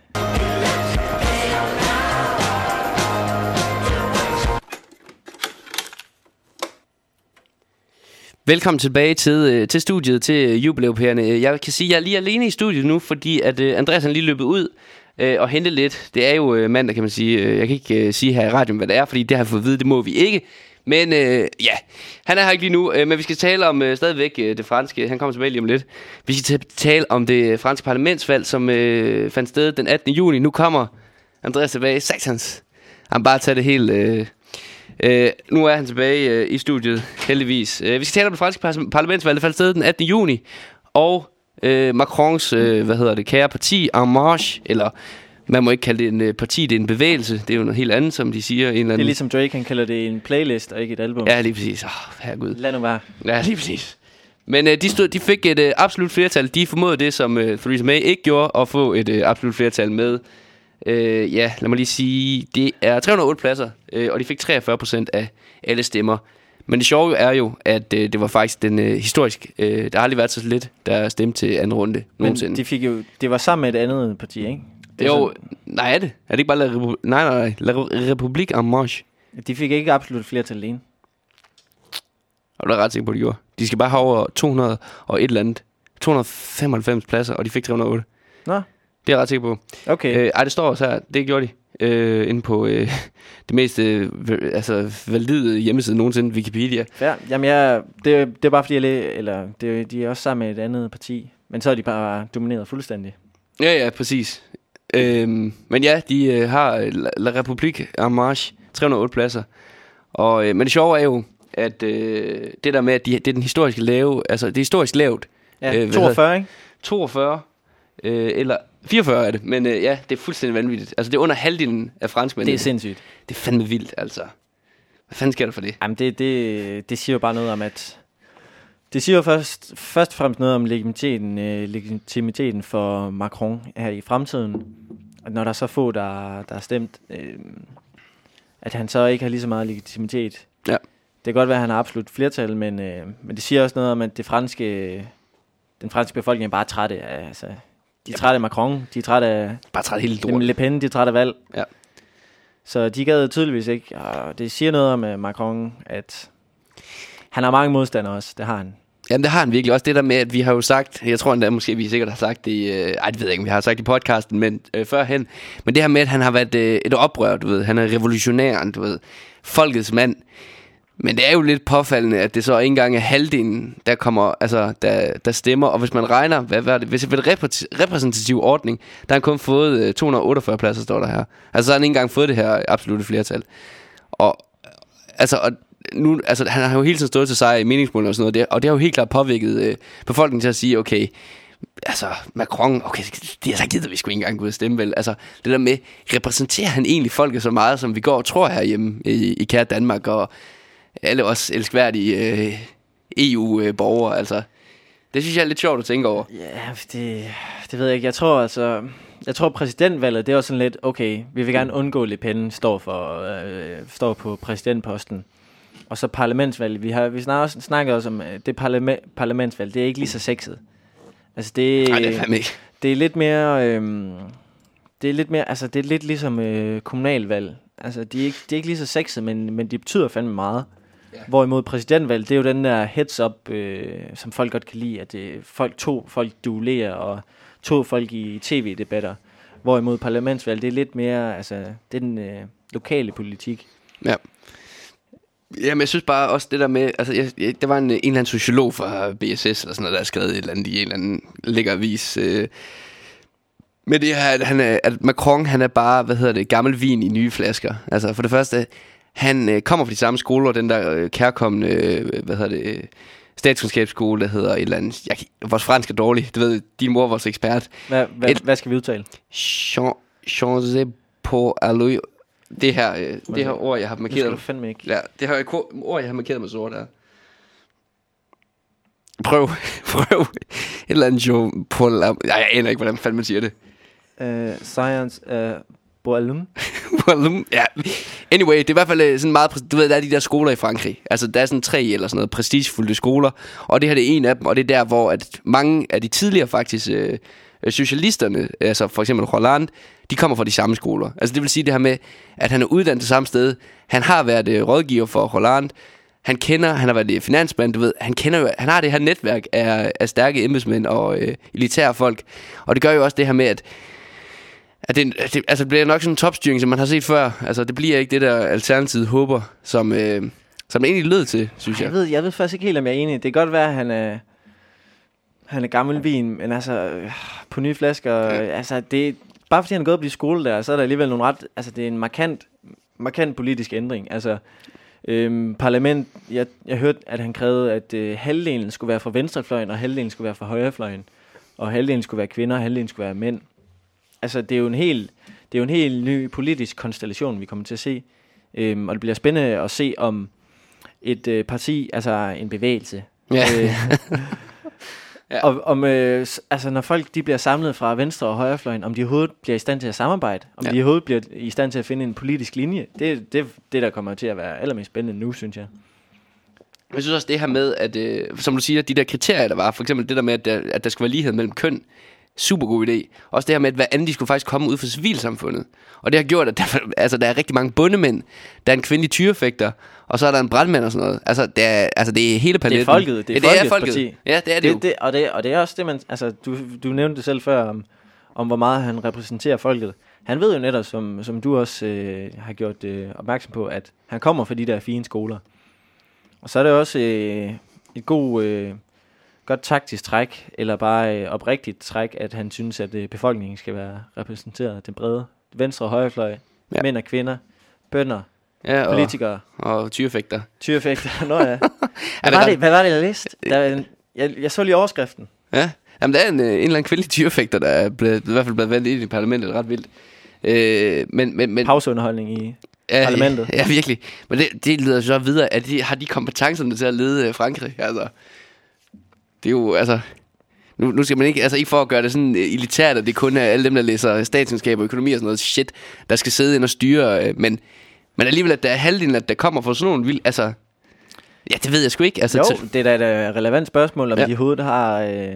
Velkommen tilbage til, til studiet, til jubilæupærerne. Jeg kan sige, at jeg er lige alene i studiet nu, fordi at uh, Andreas han lige løbet ud uh, og hentet lidt. Det er jo uh, mandag, kan man sige. Uh, jeg kan ikke uh, sige her i radioen, hvad det er, fordi det har jeg fået at vide, det må vi ikke. Men uh, ja, han er her ikke lige nu, uh, men vi skal tale om uh, stadigvæk uh, det franske. Han kommer tilbage lige om lidt. Vi skal tale om det franske parlamentsvalg, som uh, fandt sted den attende juni. Nu kommer Andreas tilbage. Saxons. Han bare tager det helt... Uh, Uh, nu er han tilbage uh, i studiet, heldigvis. Uh, vi skal tale om det franske par- parlamentsvalg, det fandt sted den attende juni. Og uh, Macrons, uh, hvad hedder det, kære parti, En Marche, eller man må ikke kalde det en uh, parti, det er en bevægelse. Det er jo noget helt andet, som de siger. En eller anden. Det er ligesom Drake, han kalder det en playlist og ikke et album. Ja, lige præcis. Åh, oh, herregud. Lad nu være. Ja, lige præcis. Men uh, de, stod, de fik et uh, absolut flertal. De formåede det, som uh, Theresa May ikke gjorde, at få et uh, absolut flertal med. Uh, ja, lad mig lige sige, det er tre hundrede og otte pladser, uh, og de fik treogfyrre procent af alle stemmer. Men det sjove er jo, at uh, det var faktisk den uh, historisk, uh, der har aldrig været så lidt, der stemte til anden runde nogensinde. Men de fik jo, det var sammen med et andet parti, ikke? Det jo, sådan, nej er det? Er det ikke bare La, Repu- nej, nej, nej, La République En Marche? De fik ikke absolut flertal alene. Og du er ret sikker på, at de gjorde. De skal bare have over to hundrede og et eller andet. to hundrede og femoghalvfems pladser, og de fik tre hundrede og otte. Nå. Det er jeg ret sikker på. Okay. Øh, ej, det står også her. Det gjorde de. Øh, inde på øh, det mest øh, altså, valide hjemmeside nogensinde, Wikipedia. Ja, jamen jeg, det, det er bare fordi, jeg læ- eller det, de er også sammen med et andet parti. Men så er de bare domineret fuldstændig. Ja, ja, præcis. Øh, men ja, de øh, har La, La République En Marche, tre hundrede og otte pladser. Og, øh, men det sjove er jo, at øh, det der med, at de, det er den historiske lave, altså det er historisk lavt. Ja, øh, toogfyrre, ikke? toogfyrre, øh, eller fireogfyrre er det, men øh, ja, det er fuldstændig vanvittigt. Altså det er under halvdelen af franskmændene. Det er sindssygt. Det er fandme vildt, altså. Hvad fanden sker der for det? Jamen det, det, det siger jo bare noget om, at... Det siger jo først, først og fremmest noget om legitimiteten, øh, legitimiteten for Macron her i fremtiden. At når der er så få, der, der er stemt, øh, at han så ikke har lige så meget legitimitet. Ja. Det kan godt være, at han har absolut flertal, men, øh, men det siger også noget om, at det franske, den franske befolkning er bare trætte af... Altså, de er trætte af Macron, de er trætte af... Bare trætte hele lorten. Le Pen, de er trætte af valg. Ja. Så de gad tydeligvis ikke, og det siger noget om uh, Macron, at han har mange modstandere også, det har han. Jamen det har han virkelig også, det der med, at vi har jo sagt, jeg tror endda måske, vi sikkert har sagt det, øh, ej det ved jeg ikke, om vi har sagt i podcasten, men øh, førhen, men det her med, at han har været øh, et oprør, du ved, han er revolutionæren, du ved, folkets mand. Men det er jo lidt påfaldende, at det så ikke engang er halvdelen, der kommer, altså, der, der stemmer. Og hvis man regner, hvad, hvad er det? Hvis det er en repræsentativ ordning, der har han kun fået uh, to hundrede og otteogfyrre pladser, står der her. Altså, så har han ikke engang fået det her absolutte flertal. Og, altså, og nu, altså, han har jo hele tiden stået til sig i meningsmålene og sådan noget, og det har jo helt klart påvirket uh, befolkningen til at sige, okay, altså, Macron, okay, det er så gider vi sgu ikke engang gå ud og stemme, vel? Altså, det der med, repræsenterer han egentlig folket så meget, som vi går og tror herhjemme i, i kære Danmark, og alle os elskværdige øh, E U-borgere, altså. Det synes jeg er lidt sjovt at tænke over. Ja, det, det ved jeg ikke. Jeg tror altså, jeg tror præsidentvalget, det er også sådan lidt, okay, vi vil gerne undgå Le Pen står, for, øh, står på præsidentposten. Og så parlamentsvalget, vi har vi snart også, snakket også om, det parlament, parlamentsvalg, det er ikke lige så sexet. Altså det, Nej, det er fandme ikke. Det er lidt mere, øh, det er lidt mere, altså det er lidt ligesom øh, kommunalvalg. Altså de er ikke, det er ikke lige så sexet, men, men de betyder fandme meget. Ja. Hvorimod præsidentvalg, det er jo den der heads up, øh, som folk godt kan lide, at det, folk to folk duellerer og to folk i tv-debatter. Hvorimod parlamentsvalg, det er lidt mere, altså det er den øh, lokale politik. Ja. Jamen, jeg synes bare også det der med, altså, jeg, jeg, der var en, en eller anden sociolog fra B S S, eller sådan noget, der har skrevet et eller andet i en eller anden lækker avis, øh, med det her, at, han er, at Macron, han er bare, hvad hedder det, gammel vin i nye flasker. Altså, for det første, han øh, kommer fra de samme skoler, den der øh, kærkommende, øh, hvad hedder det, øh, statskundskabsskole, der hedder et eller andet, jeg, vores fransk er dårlig, det ved din mor, vores ekspert. Hvad, hvad, et, hvad skal vi udtale? Jean, Jean på Aloy. Det her, øh, det her ord, jeg har markeret. Det skal du ikke. Ja, det her ord, jeg har markeret med sort der. Prøv, prøv. Et eller andet jo på... Nej, jeg aner ikke, hvordan fanden man siger det. Uh, science, uh, Boalum. Boalum, ja. Anyway, det er i hvert fald sådan meget... Du ved, der er de der skoler i Frankrig. Altså, der er sådan tre eller sådan noget prestigefulde skoler. Og det her det er en af dem, og det er der, hvor at mange af de tidligere faktisk... Øh, socialisterne, altså for eksempel Hollande, de kommer fra de samme skoler. Altså det vil sige det her med, at han er uddannet det samme sted. Han har været uh, rådgiver for Hollande. Han kender, han har været finansmand, du ved. Han kender jo, han har det her netværk af, af stærke embedsmænd og uh, elitære folk. Og det gør jo også det her med, at, at det, det, altså det bliver nok sådan en topstyring, som man har set før. Altså det bliver ikke det der Alternativet håber, som, uh, som det egentlig lød til, synes jeg. Jeg ved, jeg ved faktisk ikke helt, om jeg er enig. Det kan godt være, at han er... Han er gammel vin, men altså, øh, på nye flasker, øh, altså, det bare fordi han er gået op i skole der, så er der alligevel nogle ret, altså, det er en markant, markant politisk ændring. Altså, øh, parlament, jeg, jeg hørte, at han krævede, at øh, halvdelen skulle være fra venstrefløjen, og halvdelen skulle være fra højrefløjen, og halvdelen skulle være kvinder, og halvdelen skulle være mænd. Altså, det er jo en helt, det er jo en helt ny politisk konstellation, vi kommer til at se, øh, og det bliver spændende at se, om et øh, parti, altså en bevægelse, ja. øh, Ja. Og om, øh, altså når folk de bliver samlet fra venstre og højrefløjen, om de overhovedet bliver i stand til at samarbejde, om ja. de overhovedet bliver i stand til at finde en politisk linje, det det det der kommer til at være allermest spændende nu, synes jeg. Jeg synes også det her med at øh, som du siger, de der kriterier der var, for eksempel det der med at der, at der skulle være lighed mellem køn, super god idé. Også det her med at hver anden de skulle faktisk komme ud fra civilsamfundet. Og det har gjort at der, altså der er rigtig mange bondemænd, der er en kvindelig tyrefægter, og så er der en brandmand og sådan noget. Altså det er altså det er hele paletten. Det er folket, det er, ja, det er folket. Parti. Ja, det er det, det, jo. det og det og det er også det man altså du du nævnte det selv før om om hvor meget han repræsenterer folket. Han ved jo netop som som du også øh, har gjort øh, opmærksom på, at han kommer fra de der fine skoler. Og så er det også øh, et god øh, godt taktisk træk, eller bare øh, oprigtigt træk, at han synes, at øh, befolkningen skal være repræsenteret, den brede venstre og højrefløj, ja. Mænd og kvinder, bønder, ja, og, politikere. Og tyrefægter. Tyrefægter, nå ja. Hvad, var det, hvad var det, jeg læste? Der, jeg, jeg så lige overskriften. Ja, jamen der er en, en eller anden kvindelig tyrefægter, der er blevet, i hvert fald blevet valgt ind i parlamentet, ret vildt. Øh, men, men, men, Pauseunderholdning i ja, parlamentet. Ja, virkelig. Men det, det leder så videre, at de har de kompetencerne til at lede Frankrig, altså. Det er jo, altså... Nu, nu skal man ikke, altså ikke for at gøre det sådan elitært, at det kun er alle dem, der læser statskundskab og økonomi og sådan noget shit, der skal sidde ind og styre, men, men alligevel, at der er halvdelen, at der kommer fra sådan nogle vild, altså... Ja, det ved jeg sgu ikke. Altså, jo, det er da et relevant spørgsmål, om ja. de hovedet har... Øh,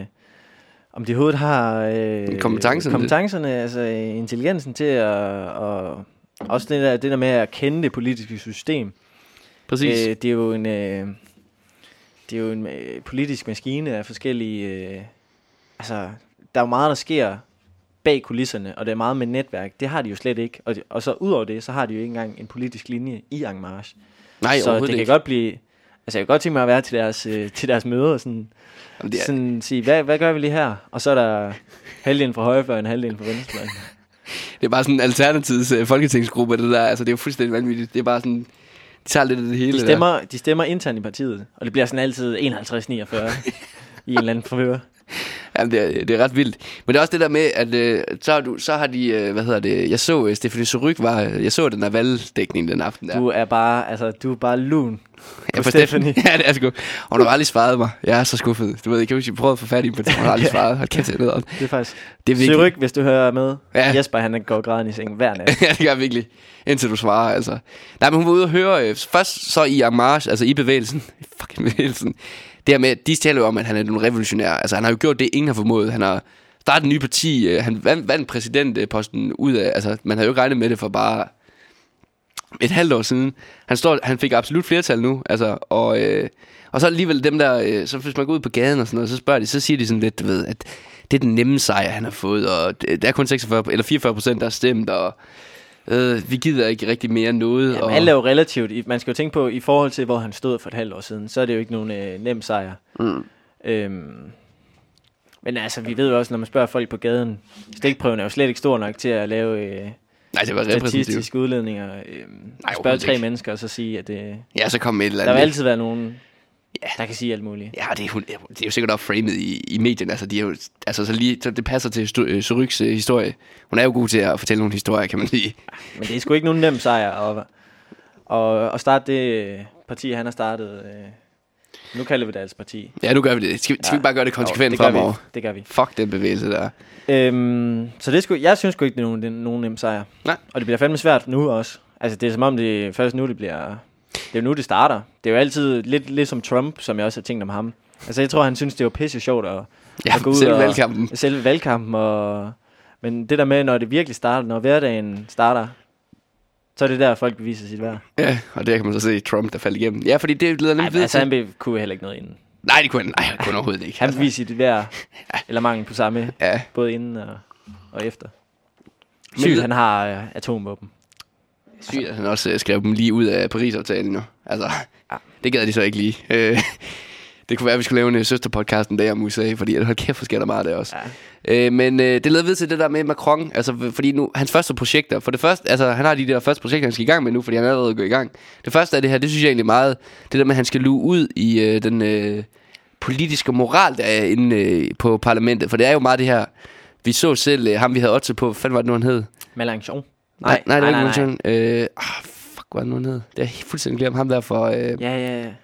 om de hovedet har... Øh, kompetencerne. Kompetencerne, altså intelligensen til at... Og, også det der, det der med at kende det politiske system. Præcis. Øh, det er jo en... Øh, det er jo en øh, politisk maskine af forskellige... Øh, altså, der er jo meget, der sker bag kulisserne, og det er meget med netværk. Det har de jo slet ikke. Og, de, og så ud over det, så har de jo ikke engang en politisk linje i En Marche. Nej, så det kan ikke. godt blive... Altså, jeg kan godt tænke mig at være til deres, øh, til deres møder og sådan, Jamen, det er... sådan sige, hvad, hvad gør vi lige her? Og så er der halvdelen fra højrefløjen og halvdelen fra venstrefløjen. Det er bare sådan en alternativs uh, folketingsgruppe, det der. Altså, det er jo fuldstændig vanvittigt. Det er bare sådan... De tager lidt af det hele. De stemmer, de stemmer internt i partiet, og det bliver sådan altid enoghalvtreds niogfyrre i en eller anden forhør. Jamen, det, er, det er ret vildt. Men det er også det der med, at øh, så, har du, så har de, øh, hvad hedder det, jeg så, øh, Stephanie Surrugue var, jeg så den der valgdækning den aften der. Du er bare, altså, du er bare lun. Ja, for Stephanie. Ja, det er sgu. Og hun har aldrig svaret mig. Jeg er så skuffet. Du ved, jeg kan huske, jeg prøvede at få fat i, men hun har aldrig svaret. Hold kæft, jeg ned om. Det er faktisk... Det er virkelig... Surrugue, hvis du hører med. Ja. Jesper, han går grædende i sengen hver nat. Ja, det gør virkelig. Indtil du svarer, altså. Nej, men hun var ude og høre, øh, først så i En Marche, altså i bevægelsen. Fucking bevægelsen. Det her med, de taler jo om, at han er en revolutionær. Altså, han har jo gjort det, ingen har formået. Han har startet en ny parti. Øh, han vandt, vandt præsidentposten ud af... Altså, man havde jo ikke regnet med det for bare... et halvt år siden. Han, står, han fik absolut flertal nu, altså, og, øh, og så alligevel dem der, øh, så hvis man går ud på gaden og sådan noget, så spørger de, så siger de sådan lidt, du ved, at det er den nemme sejr, han har fået, og det, der er kun seksogfyrre eller fireogfyrre procent, der er stemt, og øh, vi gider ikke rigtig mere noget. Jamen, og alt er jo relativt. Man skal jo tænke på, i forhold til, hvor han stod for et halvt år siden, så er det jo ikke nogen øh, nem sejr. Mm. Øhm, men altså, vi ved jo også, når man spørger folk på gaden, stikprøven er jo slet ikke stor nok til at lave... Øh, Nej, det var repræsentativt. Statistiske udledninger. Øh, Nej, spørge tre ikke. mennesker, og så sige, at det... Ja, så kom med et eller Der andet. vil altid være nogen, Ja. der kan sige alt muligt. Ja, det er, hun- det er jo sikkert også framet i, i medierne. Altså, de er jo, altså så lige, så det passer til Surrugues øh, historie. Hun er jo god til at fortælle nogle historier, kan man sige. Men det er sgu ikke nogen nem sejr at, at, at starte det parti, han har startet. Øh, nu kalder vi det altså parti. Ja, nu gør vi det. Skal, skal vi bare gøre det konsekvent det gør fremover? Vi. Det gør vi. Fuck den bevægelse der. Øhm, så det er sgu, jeg synes sgu ikke, det er nogen, det er nogen nem sejr. Nej. Og det bliver fandme svært nu også. Altså, det er som om, det først nu, det bliver... Det er jo nu, det starter. Det er jo altid lidt, lidt som Trump, som jeg også har tænkt om ham. Altså, jeg tror, han synes, det var pisse sjovt at, Ja, at gå ud selve og... valgkampen. Selve valgkampen. Og, men det der med, når det virkelig starter, når hverdagen starter, så er det der, folk beviser sit værd. Ja, og der kan man så se Trump, der faldt igennem. Ja, fordi det leder Nej, nemlig videre altså, han til... be- kunne heller ikke noget inden. Nej, det kunne han, nej, han kunne overhovedet ikke. Han beviser sit værd, eller mangel på samme, Ja. både inden og, og efter. Men Sygt, det- han har øh, atomvåben. Sygt, at han også øh, skrev dem lige ud af Paris-aftalen nu. Altså, ja. Det gad de så ikke lige. Øh, det kunne være, at vi skulle lave en øh, søsterpodcast en dag om U S A, fordi hold kæft, hvor sker der meget der også. Ja. Øh, men øh, det leder videre til det der med Macron, altså fordi nu, hans første projekter, for det første, altså han har de der første projekter, han skal i gang med nu, fordi han er allerede gået i gang. Det første af det her, det synes jeg egentlig meget, det der med, at han skal luge ud i øh, den øh, politiske moral, der er inde øh, på parlamentet, for det er jo meget det her, vi så selv, øh, ham vi havde odds på, hvad fanden var det nu, han hed? Mélenchon. Nej, nej, det var ikke nogen øh, ah, fuck, hvad er det nu, han hed? Det er fuldstændig glemt ham der for... Øh, Ja, ja, ja.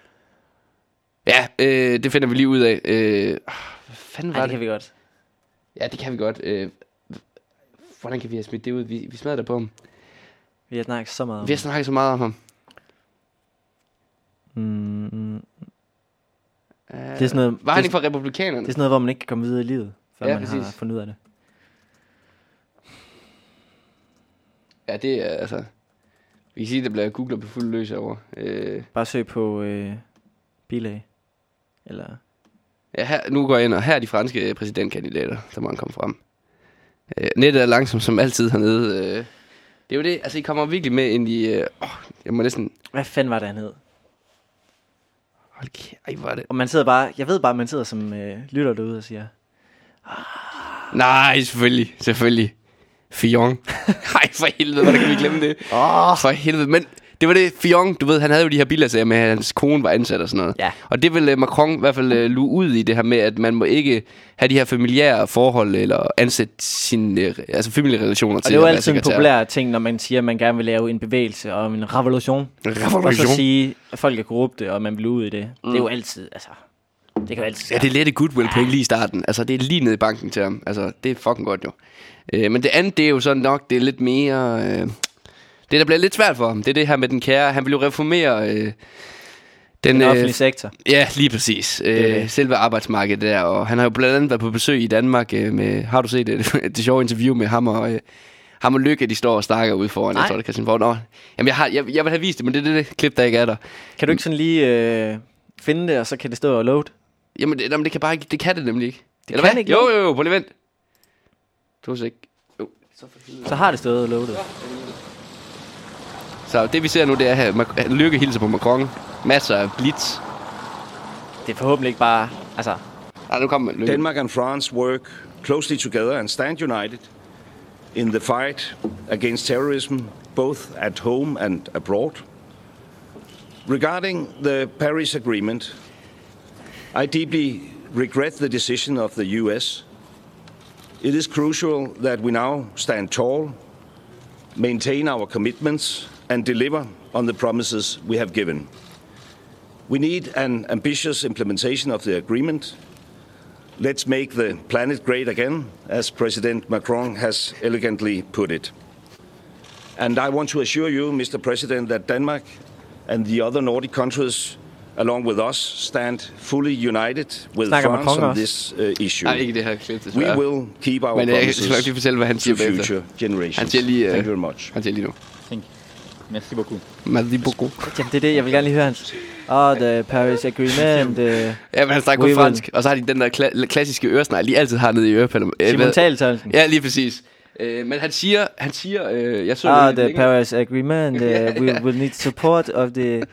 ja, øh, det finder vi lige ud af. Øh, hvad fanden var Ej, det? det kan vi godt. Ja, det kan vi godt. Øh, hvordan kan vi have smidt det ud? Vi, vi smadrer det på ham. Vi har snakket så meget om Vi har snakket så meget om ham. mm, mm. Uh, Det er sådan noget, var han det, ikke fra republikanerne? det er sådan noget, hvor man ikke kan komme videre i livet, før Ja, man har præcis. fundet ud af det. Ja, det er altså... Vi kan sige, at det bliver googlet på fuld løs over. Øh, Bare søg på øh, bilag. Eller... ja, her, nu går jeg ind, og her er de franske præsidentkandidater, der må han komme frem. Øh, nettet er langsomt som altid hernede. Øh, det er jo det, altså I kommer virkelig med ind i... Øh, åh, jeg må næsten... Hvad fanden var det, han hed? Hold kæft, ej, hvor er det... Og man sidder bare... Jeg ved bare, man sidder som øh, lytter derude og siger... Nej, selvfølgelig, selvfølgelig. Fillon. Ej, for helvede, hvordan kan vi glemme det? Åh! For helvede, men det var det, Fillon, du ved, han havde jo de her bilasager med, at hans kone var ansat og sådan noget. Ja. Og det vil uh, Macron i hvert fald uh, luge ud i det her med, at man må ikke have de her familiære forhold, eller ansætte sine uh, altså familierelationer Og til det er jo at være altid en sekretær. populær ting, når man siger, at man gerne vil lave en bevægelse og en revolution. Revolution. Og så sige, at folk er korrupte, og man vil ud i det. Mm. Det er jo altid, altså... Det kan jo altid Ja, det er lidt et goodwill point lige i starten. Altså, det er lige nede i banken til ham. Altså, det er fucking godt jo. Øh, men det andet, det er jo sådan nok, det er lidt mere... Øh, det, der bliver lidt svært for ham, det er det her med den kære... Han vil jo reformere... Øh, den, Den øh, offentlige sektor. Ja, lige præcis. Øh, Det- selve arbejdsmarkedet der. Og han har jo blandt andet været på besøg i Danmark øh, med... Har du set det, det sjove interview med ham og... Øh, ham og Lykke, de står og snakker ude foran. Nej. Jeg tror, det kan Christian Borg. Nå, jamen, jeg, har, jeg, jeg vil have vist det, men det er det, det klip, der ikke er der. Kan du ikke sådan lige øh, finde det, og så kan det stå og load? Jamen, det, jamen, det kan bare ikke... Det kan det nemlig ikke. Det Eller kan hvad? ikke Jo, jo, jo, på lige vent. Du har ikke... Jo, så for helvede. Så har det stået og loadet. Så det vi ser nu, det er her, Mac- Lykke hilser på Macron. Masser af blitz. Det er forhåbentlig ikke bare... Altså, Nej, nu kommer Lykke. Denmark and France work closely together and stand united in the fight against terrorism, both at home and abroad. Regarding the Paris Agreement, I deeply regret the decision of the U S. It is crucial that we now stand tall, maintain our commitments, and deliver on the promises we have given. We need an ambitious implementation of the agreement. Let's make the planet great again, as President Macron has elegantly put it. And I want to assure you, Mister President, that Denmark and the other Nordic countries, along with us, stand fully united with Snakker France Macron on også? this uh, issue. Nej, ikke det her klip, We desværre. will keep our Men jeg promises skal nok lige fortælle, hvad han siger to bagefter. future generations. Han siger lige, uh, Thank you very much. Han siger lige nu. Thank you. Merci beaucoup. Merci beaucoup. Jamen, det er det, jeg vil gerne lige høre hans. Oh, the Paris Agreement. Uh, Ja, men han snakker We kun will- fransk, og så har de den der kla- klassiske øresnegl, de altid har nede i ørepalle. Simon Taltolken. Ja, lige præcis. Øh, men han siger, han siger, øh, jeg så Ah, det the længere. Paris Agreement. Uh, we will need support of the...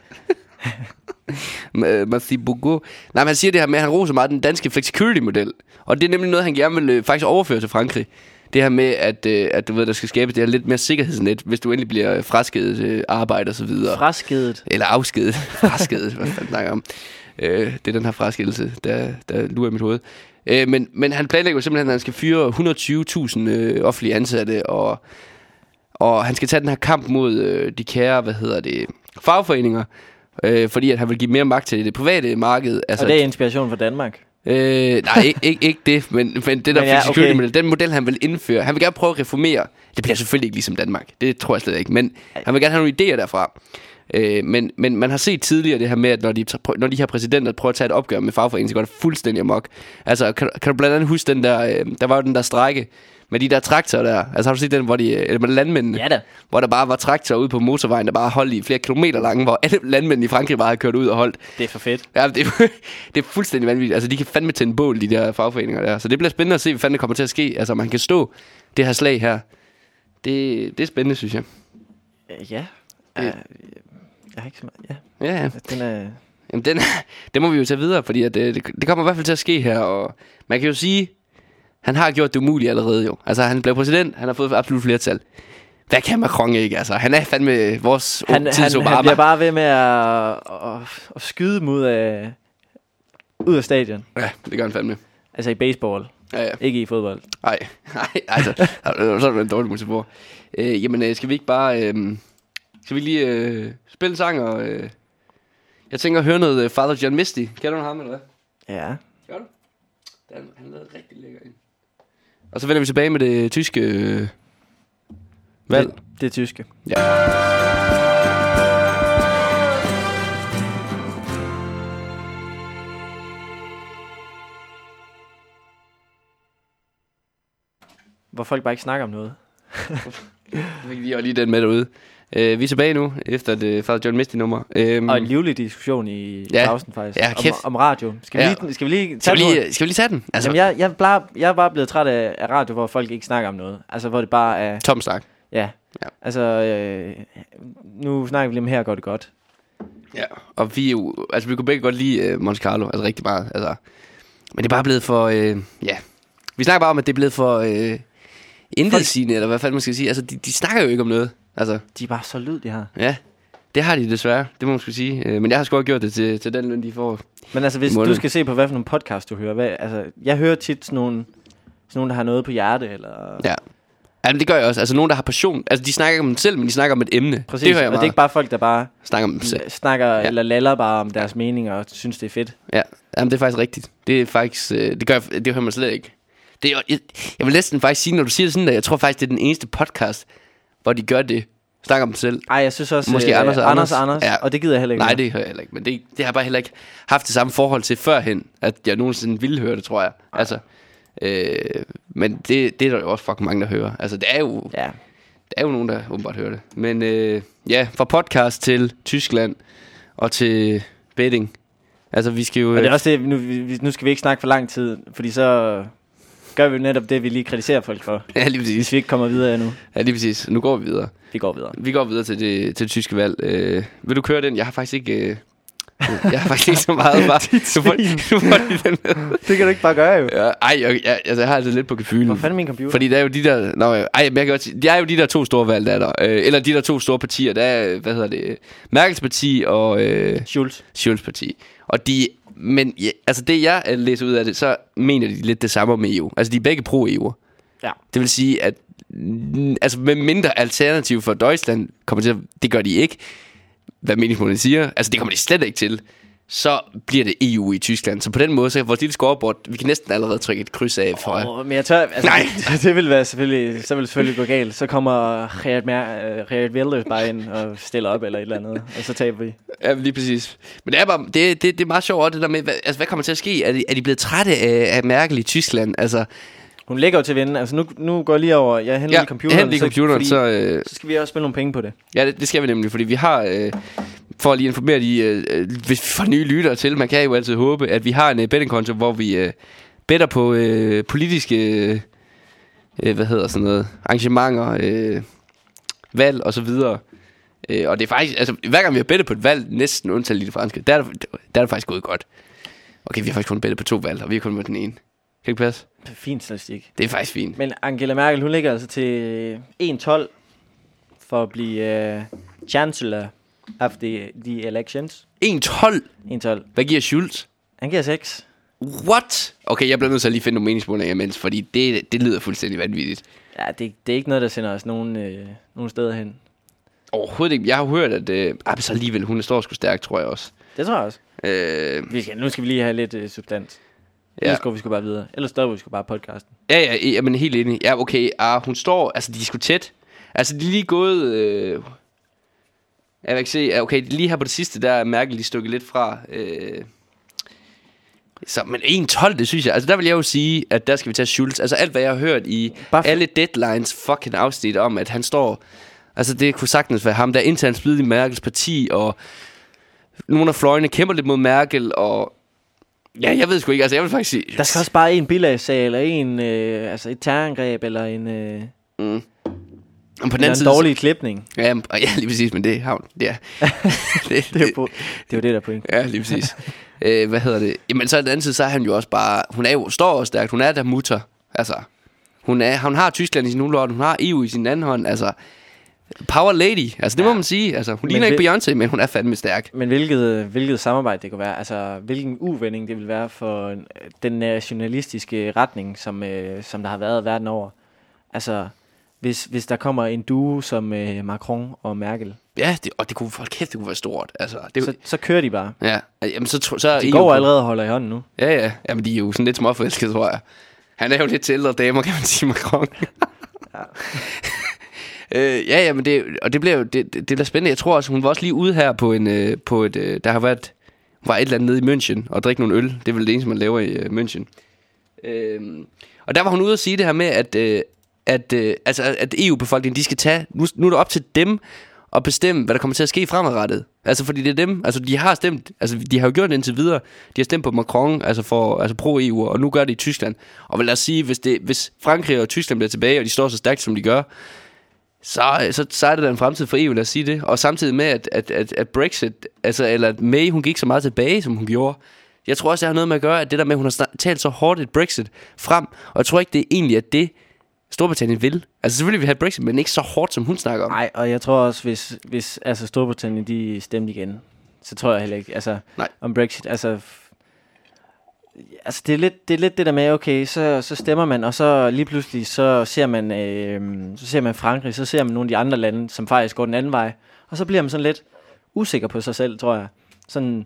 Øh, Merci beaucoup. Nej, men han siger det her med, at han roser meget den danske flexicurity-model. Og det er nemlig noget, han gerne vil øh, faktisk overføre til Frankrig. Det her med, at, øh, at du ved, der skal skabe det her lidt mere sikkerhedsnet, hvis du endelig bliver fraskedet øh, arbejde og så videre. Fraskedet. Eller afskedet. Fraskedet, hvad fanden snakker jeg om. Øh, det er den her fraskillelse, der, der lurer i mit hoved. Øh, men, men han planlægger jo simpelthen, at han skal fyre et hundrede og tyve tusind øh, offentlige ansatte, og, og han skal tage den her kamp mod øh, de kære, hvad hedder det, fagforeninger, øh, fordi at han vil give mere magt til det private marked. Altså, Og det er inspiration for Danmark. Øh, nej, ikke, ikke, ikke det, men, men det der Men ja, flexicurity okay. model, den model han vil indføre, han vil gerne prøve at reformere. Det bliver selvfølgelig ikke ligesom Danmark, det tror jeg slet ikke, men han vil gerne have nogle idéer derfra. Øh, men, men man har set tidligere det her med, at når de, når de her præsidenter prøver at tage et opgør med fagforeningen, så går det fuldstændig amok. Altså, kan, kan du blandt andet huske den der, øh, der var jo den der strejke med de der traktorer der. Altså har du set den, hvor de, eller med landmændene? Ja da. Hvor der bare var traktorer ude på motorvejen, der bare holdt i flere kilometer lange, hvor alle landmændene i Frankrig bare havde kørt ud og holdt. Det er for fedt. Ja, det er, det er fuldstændig vanvittigt. Altså, de kan fandme tænde bål, de der fagforeninger der. Så det bliver spændende at se, hvad fanden der kommer til at ske. Altså, man kan stå det her slag her. Det, det er spændende, synes jeg. Øh, Ja. Uh, jeg har ikke så meget. Ja. Ja, ja. Den er... Jamen, den, det må vi jo tage videre, fordi at, det, det kommer i hvert fald til at ske her. Og man kan jo sige, han har gjort det umuligt allerede jo. Altså, han blev præsident, han har fået absolut flertal. Hvad kan Macron ikke? Altså, han er fandme vores Han, han, tids Obama. han bliver bare ved med at, at, at skyde dem ud af, ud af stadion. Ja, det gør han fandme. Altså i baseball. Ja, ja. Ikke i fodbold. Nej, nej, altså, så er det en dårlig metafor. Øh, jamen, øh, skal vi ikke bare, øh, skal vi lige øh, spille en sang, og øh, jeg tænker at høre noget øh, Father John Misty. Kender du ham, eller hvad? Ja. Gør du? Den, han lavede rigtig lækker ind. Og så vender vi tilbage med det tyske øh, valg. Det, det er tyske. Ja. Hvor folk bare ikke snakker om noget. Jeg fik lige, lige den med derude. Uh, vi er tilbage nu, efter det Father John Misty-nummer. Um, Og en livlig diskussion i Ja. pausen faktisk. Ja, om, kæft. om radio. Skal vi Ja. lige, skal vi lige tage skal, vi den? lige, skal vi lige tage den? Altså, Altså, Jamen, jeg, jeg, bare, jeg er bare blevet træt af, af radio, hvor folk ikke snakker om noget. Altså, hvor det bare er... tom snak. Ja. Ja. Altså, øh, nu snakker vi lige om her går det godt. Ja, og vi er jo, altså vi kunne begge godt lide uh, Monte Carlo, altså rigtig meget, altså. Men det er bare blevet for, uh, ja, vi snakker bare om, at det er blevet for uh, intetsigende, eller hvad fanden man skal sige. Altså, de, de snakker jo ikke om noget, altså. De er bare så lyd, de har. Ja, det har de desværre, det må man skulle sige. Uh, men jeg har sgu også gjort det til, til den løn, de får. Men altså, hvis I du måneden. skal se på, hvad for nogle podcast du hører. Hvad, altså, jeg hører tit sådan nogle, sådan nogle, der har noget på hjerte, eller... Ja. Ja, men det gør jeg også. Altså nogen, der har passion. Altså de snakker ikke om dem selv, men de snakker om et emne. Præcis, Det hører jeg og meget. det er ikke bare folk, der bare Snakker om dem selv. snakker Ja. ja. eller laller bare om deres meninger og synes, det er fedt. Ja, jamen det er faktisk rigtigt. Det er faktisk, øh, det gør jeg, det hører man slet ikke. Det er, jo- jeg, jeg vil næsten faktisk sige, når du siger det sådan der, jeg tror faktisk, det er den eneste podcast, hvor de gør det. Snakker om dem selv. Ej, jeg synes også, Måske øh, Anders og Anders, Anders. Anders Ja. og det gider jeg heller ikke. Nej, mere. det hører jeg heller ikke. Men det, det har jeg bare heller ikke haft det samme forhold til førhen, at jeg nogensinde ville høre det, tror jeg. Altså, øh, men det, det er der jo også fucking mange, der hører. Altså, det er jo... Ja. Der er jo nogen, der åbenbart hører det. Men øh, ja, fra podcast til Tyskland og til betting. Altså, vi skal jo... Og det er også det, nu, vi- nu skal vi ikke snakke for lang tid, fordi så gør vi jo netop det, vi lige kritiserer folk for. Ja, lige Hvis præcis. vi ikke kommer videre endnu. Ja, lige præcis. Nu går vi videre. Vi går videre. Vi går videre til det, til det tyske valg. Øh, vil du køre den? Jeg har faktisk ikke... Øh, jeg har faktisk ikke så meget. Bare, du får, du får lige den med. Det kan du ikke bare gøre jo. Ja, ej, jeg, jeg, altså, jeg har altså lidt på gefylen. Hvor fanden er min computer? Fordi der er jo de der... Nå, ej, men jeg kan godt sige, der er jo de der to store valg, der er der. Øh, eller de der to store partier. Der er, hvad hedder det? Merkels parti og... Øh, Schulz. Schulz parti. Og de men ja, altså det jeg læser ud af det, så mener de lidt det samme med E U. Altså de er begge pro-E U. Ja. Det vil sige, at altså med mindre alternativ for Deutschland kommer til at, det gør de ikke, hvad meningsmålene siger, altså det kommer de slet ikke til, så bliver det E U i Tyskland. Så på den måde, så vores lille scoreboard, vi kan næsten allerede trykke et kryds af for. Oh, men jeg tør, altså, nej, det vil være selvfølgelig, så vil det selvfølgelig gå galt. Så kommer Geert Wilders bare ind og stiller op eller et eller andet, og så taber vi. Ja, lige præcis. Men det er bare, det, det, det er meget sjovt det der med, hvad, altså hvad kommer til at ske? Er de, er de blevet trætte af, af Merkel i Tyskland? Altså hun ligger jo til at vinde. Altså nu, nu går jeg lige over. Jeg henter ja, lige computeren. Henter lige computeren, så, øh, så skal vi også spille nogle penge på det. Ja, det, det skal vi nemlig, fordi vi har, øh, for at lige informere de, øh, hvis vi får nye lyttere til, man kan jo altid håbe, at vi har en øh, bettingkonto, hvor vi øh, better på øh, politiske, øh, hvad hedder sådan noget, arrangementer, øh, valg og så videre. Øh, og det er faktisk, altså hver gang vi har bettet på et valg, næsten undtaget lige det franske, der er, der, der er det faktisk gået godt. Okay, vi har faktisk kun bettet på to valg, og vi har kun mødt den ene. Kan det passe? Fint statistik. Det er faktisk fint. Men Angela Merkel, hun ligger altså til en tolv for at blive uh, chancellor of the, the elections. en tolv? en tolv. Hvad giver Schulz? Han giver seks. What? Okay, jeg bliver nødt til at lige finde nogle meningsmålinger imens, fordi det, det lyder fuldstændig vanvittigt. Ja, det, det er ikke noget, der sender os nogen, øh, nogen steder hen. Overhovedet ikke. Jeg har jo hørt, at øh, ah, så alligevel, hun står sgu stærkt, tror jeg også. Det tror jeg også. Øh, vi skal, nu skal vi lige have lidt øh, substans. Ja. Ellers går vi sgu bare videre. Ellers stopper vi sgu bare podcasten. Ja, ja, ja, men helt enig. Ja, okay. Ah, hun står, altså de er sgu tæt. Altså de er lige gået... Øh, jeg vil ikke se... Okay, lige her på det sidste, der er Merkel lige stukket lidt fra... Øh, så, men en tolv, det synes jeg... Altså der vil jeg jo sige, at der skal vi tage Schulz. Altså alt, hvad jeg har hørt i Bare alle deadlines fucking afsnit om, at han står... Altså det kunne sagtens være ham, der er internt splid i Merkels parti, og nogle af fløjene kæmper lidt mod Merkel, og... Ja, jeg ved sgu ikke, altså jeg vil faktisk sige... Der skal også bare en bilagssag, eller en, øh, altså et terrorangreb, eller en, øh, mm. på den en side, dårlig så... klipning. Ja, ja, lige præcis, men det er havn. Ja. det, det, er jo, det er jo det, der er point. Ja, lige præcis. øh, hvad hedder det? Jamen så på den anden side, så er han jo også bare... Hun er jo, står også stærkt, hun er der mutter. Altså, hun, er, hun har Tyskland i sin ene hånd, hun har E U i sin anden hånd, altså... Power lady, altså det ja. Må man sige. Altså, hun men ligner ikke Beyoncé, men hun er fandme stærk. Men hvilket, hvilket samarbejde det kunne være, altså hvilken uvending det vil være for den nationalistiske retning, som, øh, som der har været verden over. Altså, hvis, hvis der kommer en duo som øh, Macron og Merkel. Ja, det, og det kunne, for kæft, det kunne være stort. Altså, det, så, så kører de bare. Ja, jamen så... så de går allerede og holder i hånden nu. Ja, ja, jamen de er jo sådan lidt småforelskede, tror jeg. Han er jo lidt til ældre damer, kan man sige, Macron. Ja. Øh, ja, ja, men det, og det bliver jo det, det, det bliver spændende. Jeg tror også, hun var også lige ude her på en øh, på et øh, der har været var et eller andet nede i München og drikke nogle øl. Det er vel det eneste man laver i øh, München. Øh, og der var hun ude at sige det her med at øh, at øh, altså at E U-befolkningen de skal tage nu, nu er det op til dem at bestemme hvad der kommer til at ske fremadrettet. Altså fordi det er dem, altså de har stemt, altså de har jo gjort det indtil videre. De har stemt på Macron, altså for altså pro-E U, og nu gør det i Tyskland. Og lad os sige hvis det hvis Frankrig og Tyskland bliver tilbage og de står så stærkt som de gør, Så, så, så er det da en fremtid for E U, lad os sige det. Og samtidig med, at, at, at, at Brexit, altså, eller at May, hun gik så meget tilbage, som hun gjorde. Jeg tror også, det har noget med at gøre, at det der med, at hun har talt så hårdt et Brexit frem. Og jeg tror ikke, det er egentlig, at det Storbritannien vil. Altså selvfølgelig vil have Brexit, men ikke så hårdt, som hun snakker om. Nej, og jeg tror også, hvis, hvis altså, Storbritannien de stemte igen, så tror jeg heller ikke, altså, Nej. om Brexit, altså... Altså det er lidt det er lidt det der med okay så så stemmer man og så lige pludselig så ser man øh, så ser man Frankrig, så ser man nogle af de andre lande som faktisk går den anden vej og så bliver man sådan lidt usikker på sig selv, tror jeg. Sådan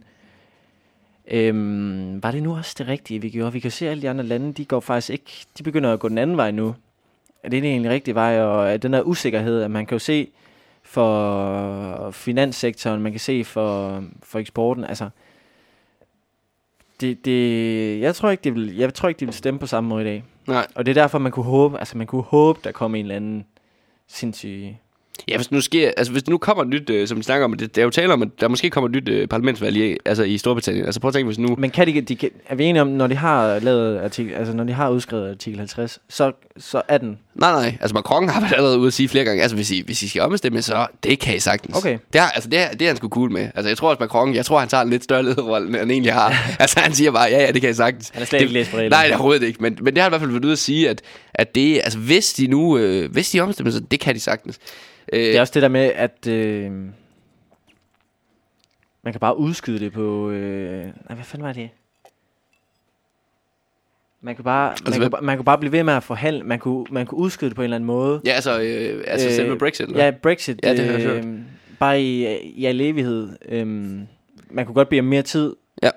øh, var det nu også det rigtige vi gjorde? Vi kan se alle de andre lande, de går faktisk ikke, de begynder at gå den anden vej nu. Er det egentlig rigtig vej, og den der usikkerhed, at man kan jo se for finanssektoren, man kan se for for eksporten, altså Det, det, jeg tror ikke, det vil, jeg tror ikke, de vil stemme på samme måde i dag. Nej. Og det er derfor, man kunne håbe, altså man kunne håbe, der kommer en eller anden sindssyg... Ja, hvis nu sker, altså hvis nu kommer et nyt, øh, som vi snakker om, det, det er jo tale om, at der måske kommer et nyt øh, parlamentsvalg i, altså i Storbritannien. Altså prøv at tænke, hvis nu... Men kan de, de kan, er vi enige om, når de har lavet artikel, altså når de har udskrevet artikel halvtreds, så, så er den... Nej, nej, altså Macron har været allerede ude at sige flere gange, altså hvis I, hvis I skal ombestemme, så det kan I sagtens. Okay. Det er, altså det er, det er han sgu cool med. Altså jeg tror også Macron, jeg tror han tager en lidt større lederrolle, end han egentlig har. Altså han siger bare, ja, ja, det kan I sagtens. Han er slet det, ikke læst på reglerne. Nej, det er overhovedet ikke, men, men det har han i hvert fald været ude at sige, at, at det, altså hvis de nu, øh, hvis de ombestemmer, så det kan de sagtens. Det er også det der med, at øh, man kan bare udskyde det på... Øh, nej, hvad fanden var det? Man kunne bare, Altså, man, hvad- kunne, bare- man kunne bare blive ved med at forhandle. Man kunne, man kunne udskyde det på en eller anden måde. Ja, altså, øh, altså øh, selve Brexit, eller? Ja, Brexit. Ja, det har jeg øh, hørt. Bare i, i al evighed. Øhm, man kunne godt bede om mere tid.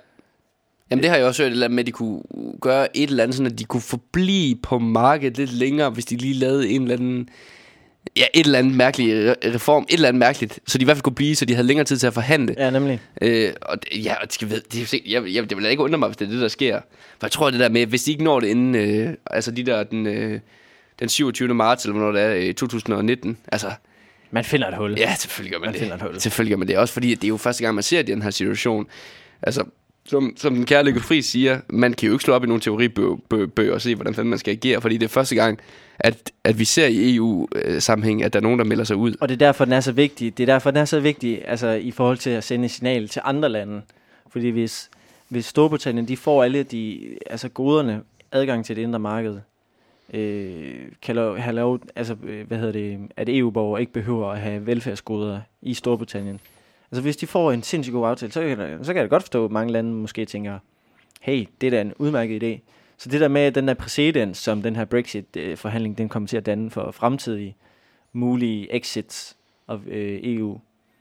Jamen det har jeg også hørt et eller andet med, at de kunne gøre et eller andet, sådan at de kunne forblive på markedet lidt længere, hvis de lige lavede en eller anden, ja, et eller andet mærkeligt re- reform, et eller andet mærkeligt, så de i hvert fald kunne blive, så de havde længere tid til at forhandle. Ja, nemlig. Øh, og det- ja, og de skal ved, det, er jo sikkert- jeg, jeg, det vil da ikke undre mig, hvis det er det, der sker. For jeg tror, det der med, hvis de ikke når det inden, øh, altså de der, den, øh, den syvogtyvende marts, eller hvornår det er, øh, to tusind nitten, altså, Man finder et hul. ja, selvfølgelig gør man, Man det. finder et hul. Selvfølgelig gør man det. Også fordi, at det er jo første gang, man ser den her situation. Altså, som, som den kære Lykke Friis siger, man kan jo ikke slå op i nogle teoribøger og se, hvordan fanden man skal agere, fordi det er første gang, at, at vi ser i E U-sammenhæng, at der er nogen, der melder sig ud. Og det er derfor, den er så vigtig. Det er derfor, den er så vigtig, altså i forhold til at sende et signal til andre lande. Fordi hvis, hvis Storbritannien, de får alle de, altså goderne, adgang til det indre marked, øh, kan lov, have lov, altså, øh, hvad hedder det, at E U-borgere ikke behøver at have velfærdsgoder i Storbritannien. Altså hvis de får en sindssygt god aftale, så kan, jeg, så kan jeg godt forstå, at mange lande måske tænker, hey, det er da en udmærket idé. Så det der med den der præcedens, som den her Brexit-forhandling, den kommer til at danne for fremtidige mulige exits af øh, E U,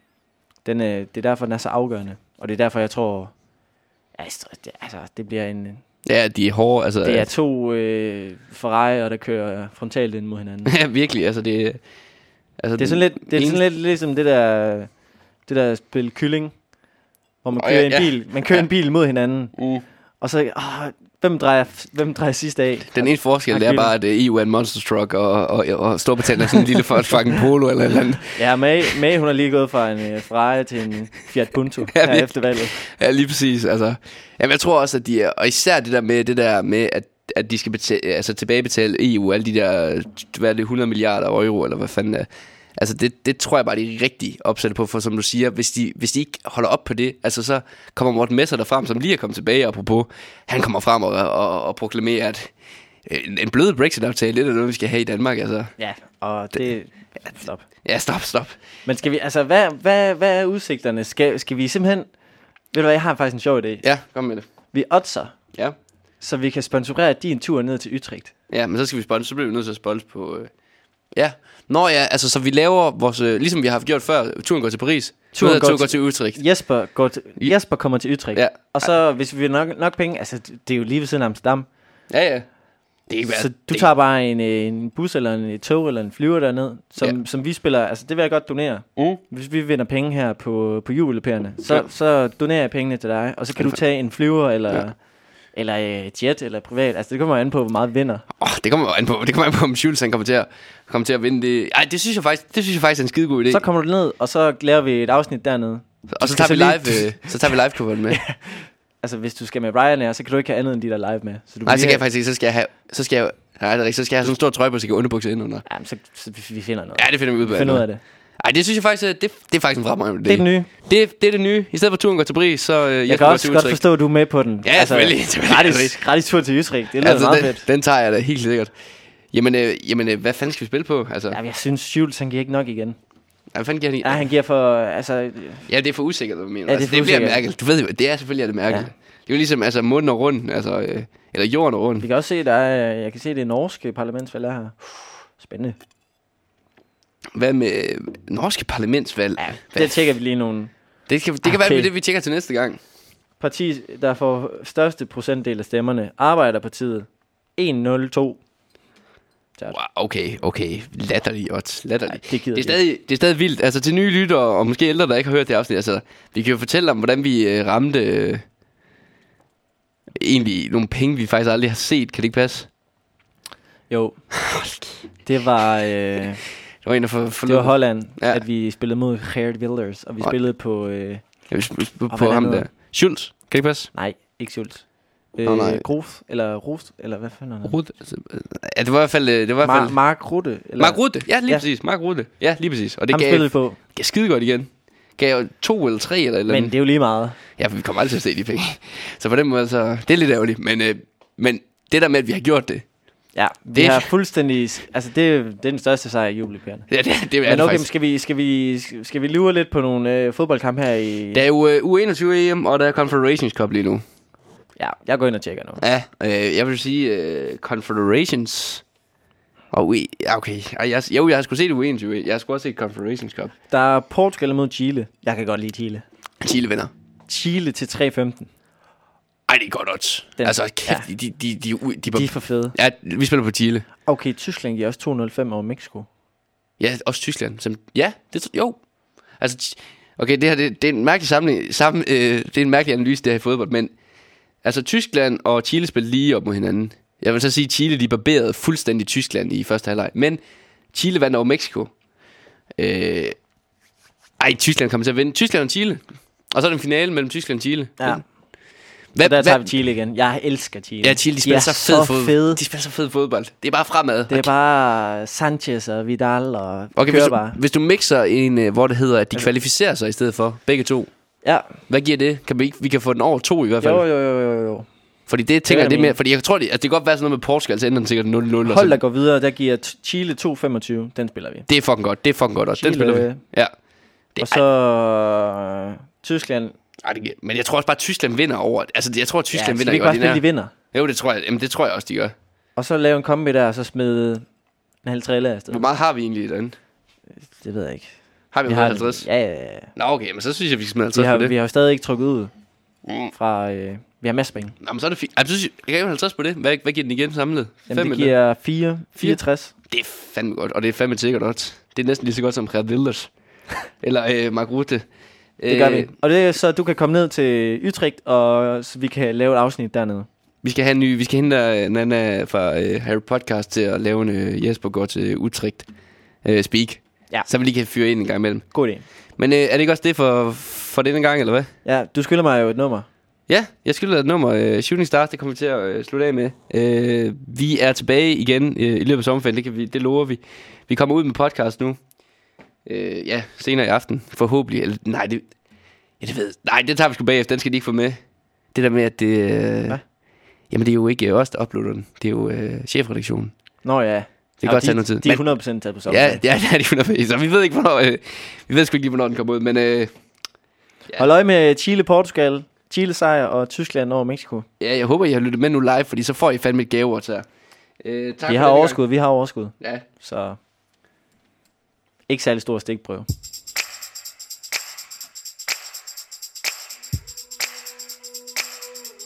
den er, det er derfor, den er så afgørende. Og det er derfor, jeg tror, altså, det, altså, det bliver en, Ja, de er hårde. Altså, det er to øh, Ferrari'er, der kører frontalt ind mod hinanden. ja, virkelig. Altså, det, altså, Det er sådan lidt, det er sådan lidt ligesom det der, det der spil kylling, hvor man Åh, kører ja, en ja. bil, man kører Ja. en bil mod hinanden, Mm. og så, åh, hvem drejer, hvem drejer sidst af? Den ene forskel, Har det er kylling. bare, at E U er en monster truck, og, og, og Storbritannien er sådan en lille fucking Polo eller et eller andet. Ja, May, May, hun har lige gået fra en uh, Ferrari til en Fiat Punto Ja, her virkelig. efter valget. Ja, lige præcis. Altså, jamen, jeg tror også, at de er, og især det der med, det der med at, at de skal betale, altså tilbagebetale E U, alle de der, hvad er det, hundrede milliarder euro, eller hvad fanden er. Altså, det, det tror jeg bare, de er rigtig opsat på, for som du siger, hvis de, hvis de ikke holder op på det, altså så kommer Morten Messer der frem, som lige er kommet tilbage, apropos, han kommer frem og, og, og proklamerer, at en, en blød Brexit-aftale, det er noget, vi skal have i Danmark, altså. Ja, og det... Stop. Ja, stop, stop. Men skal vi, altså, hvad, hvad, hvad er udsigterne? Skal, skal vi simpelthen... Ved du hvad, jeg har faktisk en sjov idé. Ja, kom med det. Vi oddser, Ja. så vi kan sponsorere din tur ned til Utrecht. Ja, men så skal vi sponsor, så bliver vi nødt til at sponsor på... Øh, ja. Nå ja, altså så vi laver vores... Øh, ligesom vi har gjort før, turen går til Paris. Turen Turen, går turen går til- til Utrecht. Jesper, går til, Jesper kommer til Utrecht. Ja. Og så, hvis vi har nok, nok penge... Altså, det er jo lige ved siden af Amsterdam. Ja, ja. Det er ikke Så værd. du det, tager bare en, øh, en bus eller en et tog eller en flyver derned, som, Ja. som vi spiller... Altså, det vil jeg godt donere. Mm. Hvis vi vinder penge her på, på julepærerne, så, Ja. så donerer jeg pengene til dig. Og så kan du tage en flyver eller... Ja. Eller øh, jet, eller privat. Altså, det kommer an på, hvor meget vinder. Åh, det kommer jo an på, det kommer an på, om Schultz han kommer til at, kommer til at vinde det. Ej, det synes jeg faktisk, det synes jeg faktisk er en skide god idé. Så kommer du ned, og så laver vi et afsnit dernede. og så skal tager vi så lige- live, øh, så tager vi live cover med. Altså, hvis du skal med Ryanair, så kan du ikke have andet end de der live med. Så du Nej, kan så lige kan jeg faktisk ikke, så skal jeg have, så skal jeg, nej, det er rigtigt, så skal jeg have sådan en stor trøje på, så jeg kan underbukse ind under. Jamen, så, så vi- vi finder noget. Ja, det finder vi ud vi af. finder ud af det. Ej, det synes jeg faktisk, øh, det, det er faktisk en fremragende idé. Det er den nye. Det, det er det nye. I stedet for turen går til Paris, så øh, Jeg kan også godt forstå, at du er med på den. Ja, selvfølgelig. Selvfølgelig. Gratis, gratis tur til Utrecht. Det lyder altså, meget den, fedt. den tager jeg da helt sikkert. Jamen, øh, jamen øh, hvad fanden skal vi spille på? Altså, Jamen, jeg synes, Schultz, han giver ikke nok igen. hvad fanden giver han i? Ja, han giver for... Altså, Ja, det er for usikkert, hvad du mener. Ja, det er altså, for det bliver usikkert. mærkeligt. Du ved jo, det er selvfølgelig er det mærkeligt. Ja. Det er jo ligesom, altså, munden og rundt, altså, øh, eller jorden og rundt. vi kan også se, der er... Jeg kan se, det er norske parlamentsvalg er her. Spændende. Hvad med øh, norske parlamentsvalg? Ja, Hvad? det tjekker vi lige nogle Det kan, det kan være, Okay. det, det vi tjekker til næste gang. parti, der får største procentdel af stemmerne. Arbejderpartiet. en nul to. Wow, okay, okay. Latterlig odds. Latterlig. Ja, det gider det, er vi stadig, det er stadig vildt. Altså til nye lyttere, og måske ældre, der ikke har hørt det afsnit. Altså, vi kan jo fortælle om, hvordan vi øh, ramte øh, egentlig nogle penge, vi faktisk aldrig har set. Kan det ikke passe? Jo. Det var... Øh, Det var en, der for, for det var Holland, Ja. ja. at vi spillede mod Geert Wilders, og vi Og- spillede på... Øh, Ja, vi spil- på, Og på hvad ham andet? der. Schultz. Kan det ikke passe? nej, ikke Schultz. Nå, Øh, nej. Groth, eller Rost, eller hvad fanden er det? Rutte. Altså, øh, ja, det var i hvert fald... øh, Det var i hvert Mar- fald Mark Rutte. Eller, Mark Rutte. Ja, lige Ja. præcis. Mark Rutte. Ja, lige præcis. Og det ham gav, spillede vi på. gav skide godt igen. Gav jo to eller tre eller eller Men andet. det er jo lige meget. Ja, for vi kommer aldrig til at se de penge. Så på den måde, så... Det er lidt ærgerligt. Men, øh, men det der med, at vi har gjort det... Ja, vi Det- har fuldstændig... Altså, det, er- det er den største sejr i julepærerne. Ja, det, det er Men det okay, men faktisk. skal vi, skal vi, skal vi lure lidt på nogle øh, fodboldkampe her i... Der er jo øh, U enogtyve E M, og der er Confederations Cup lige nu. Ja, jeg går ind og tjekker nu. Ja, øh, jeg vil sige øh, Confederations. Og ui, ja, okay. Ej, jeg, jo, jeg har sgu set U enogtyve. Jeg har sgu også set Confederations Cup. Der er Portugal mod Chile. Jeg kan godt lide Chile. Chile vinder. Chile til tre femten. Ej, det er godt odds. Den- Altså, kæft, ja. de, de, de, de, de, De er for fede. Ja, vi spiller på Chile. Okay, Tyskland giver også to nul fem over Mexico. Ja, også Tyskland. Som, ja, det jo. Altså, t- okay, det her det, det er en mærkelig samling, sammen, øh, det er en mærkelig analyse det her i fodbold, men altså Tyskland og Chile spiller lige op mod hinanden. Jeg vil så sige, at Chile de barberede fuldstændig Tyskland i første halvleg, men Chile vandt over Mexico. Øh, ej, Tyskland kommer til at vinde. Tyskland og Chile. Og så er det en finale mellem Tyskland og Chile. Ja. Hvad, Så der tager hvad, vi Chile igen. Jeg elsker Chile. ja, Chile, de spiller er så fed fodbold. fede. De spiller så fed fodbold. Det er bare fremad. Det er bare Sanchez og Vidal og Okay, kører hvis du, bare. hvis du mixer en, øh, hvor det hedder, at de kvalificerer sig i stedet for, begge to. Ja, Hvad giver det? Kan vi, ikke, vi kan få den over to i hvert fald. jo, jo, jo, jo, jo. Fordi det tænker jeg, hvad det jeg er mere, mener. fordi jeg tror, det, altså, det kan godt være sådan noget med Portugal, så ender den sikkert nul nul. Hold der går videre, der giver t- Chile to femogtyve. Den spiller vi. Det er fucking godt, det er fucking godt, og den Chile, spiller vi. Ja. Det, Og så øh, Tyskland. ej, det, giver- men jeg tror også bare, at Tyskland vinder over. Altså, jeg tror, at Tyskland Ja, vinder skal vi ikke bare spille, de ordinær. vinder? Jo, det tror jeg, jamen, det tror jeg også, de gør. Og så lave en kombi der, og så smide en halv træler afsted. Hvor meget har vi egentlig i den? Det ved jeg ikke. Har vi, Vi vi har, halvtreds? ja, ja, ja. Nå, okay, men så synes jeg, vi skal smide Vi halvtreds har, på det. vi har jo stadig ikke trukket ud Mm. fra... Øh, vi har masser penge. Nå, men så er det fint. Ej, så synes jeg, jeg kan jo halvtreds på det. Hvad, hvad giver den igen samlet? Jamen, Fem det eller? giver fire, fireogtres. Det er fandme godt, og det er fandme sikkert også. Det er næsten lige så godt som Gerd Wilders. Eller øh, Mark Rutte. Det gør vi. Og det er så, du kan komme ned til Utrecht, og så vi kan lave et afsnit dernede. Vi skal have en ny, vi skal hente uh, Nana fra uh, Harry Podcast til at lave en uh, Jesper går til Utrecht uh, speak. Ja. Så vi lige kan fyre ind en gang imellem. God idé. Men uh, er det ikke også det for, for denne gang, eller hvad? Ja, du skylder mig jo et nummer. Ja, jeg skylder et nummer. Uh, Shooting Stars, det kommer vi til at uh, slutte af med. Uh, vi er tilbage igen uh, i løbet af sommerferien, det, kan vi, det lover vi. Vi kommer ud med podcast nu. Uh, ja, senere i aften, forhåbentlig. Eller, nej, det, ja, det ved, nej, det tager vi sgu bagefter, den skal de ikke få med. Det der med, at det... Uh, Hvad? Jamen, det er jo ikke os, der uploader den. Det er jo uh, chefredaktionen. Nå ja. Det kan Ja, godt de, tage noget tid. De er Men- hundrede procent taget på Ja, sommerferien. ja, det er de hundrede procent. Så vi ved ikke, hvornår... Øh, vi ved sgu ikke lige, hvornår den kommer ud, men... Øh, ja. Hold øje med Chile, Portugal, Chile sejr og Tyskland over Mexico. ja, jeg håber, I har lyttet med nu live, fordi så får I fandme et gave her. Øh, tak Vi for har denne overskud, vi har overskud. gang. Ja. Så ikke særlig stor stikprøve.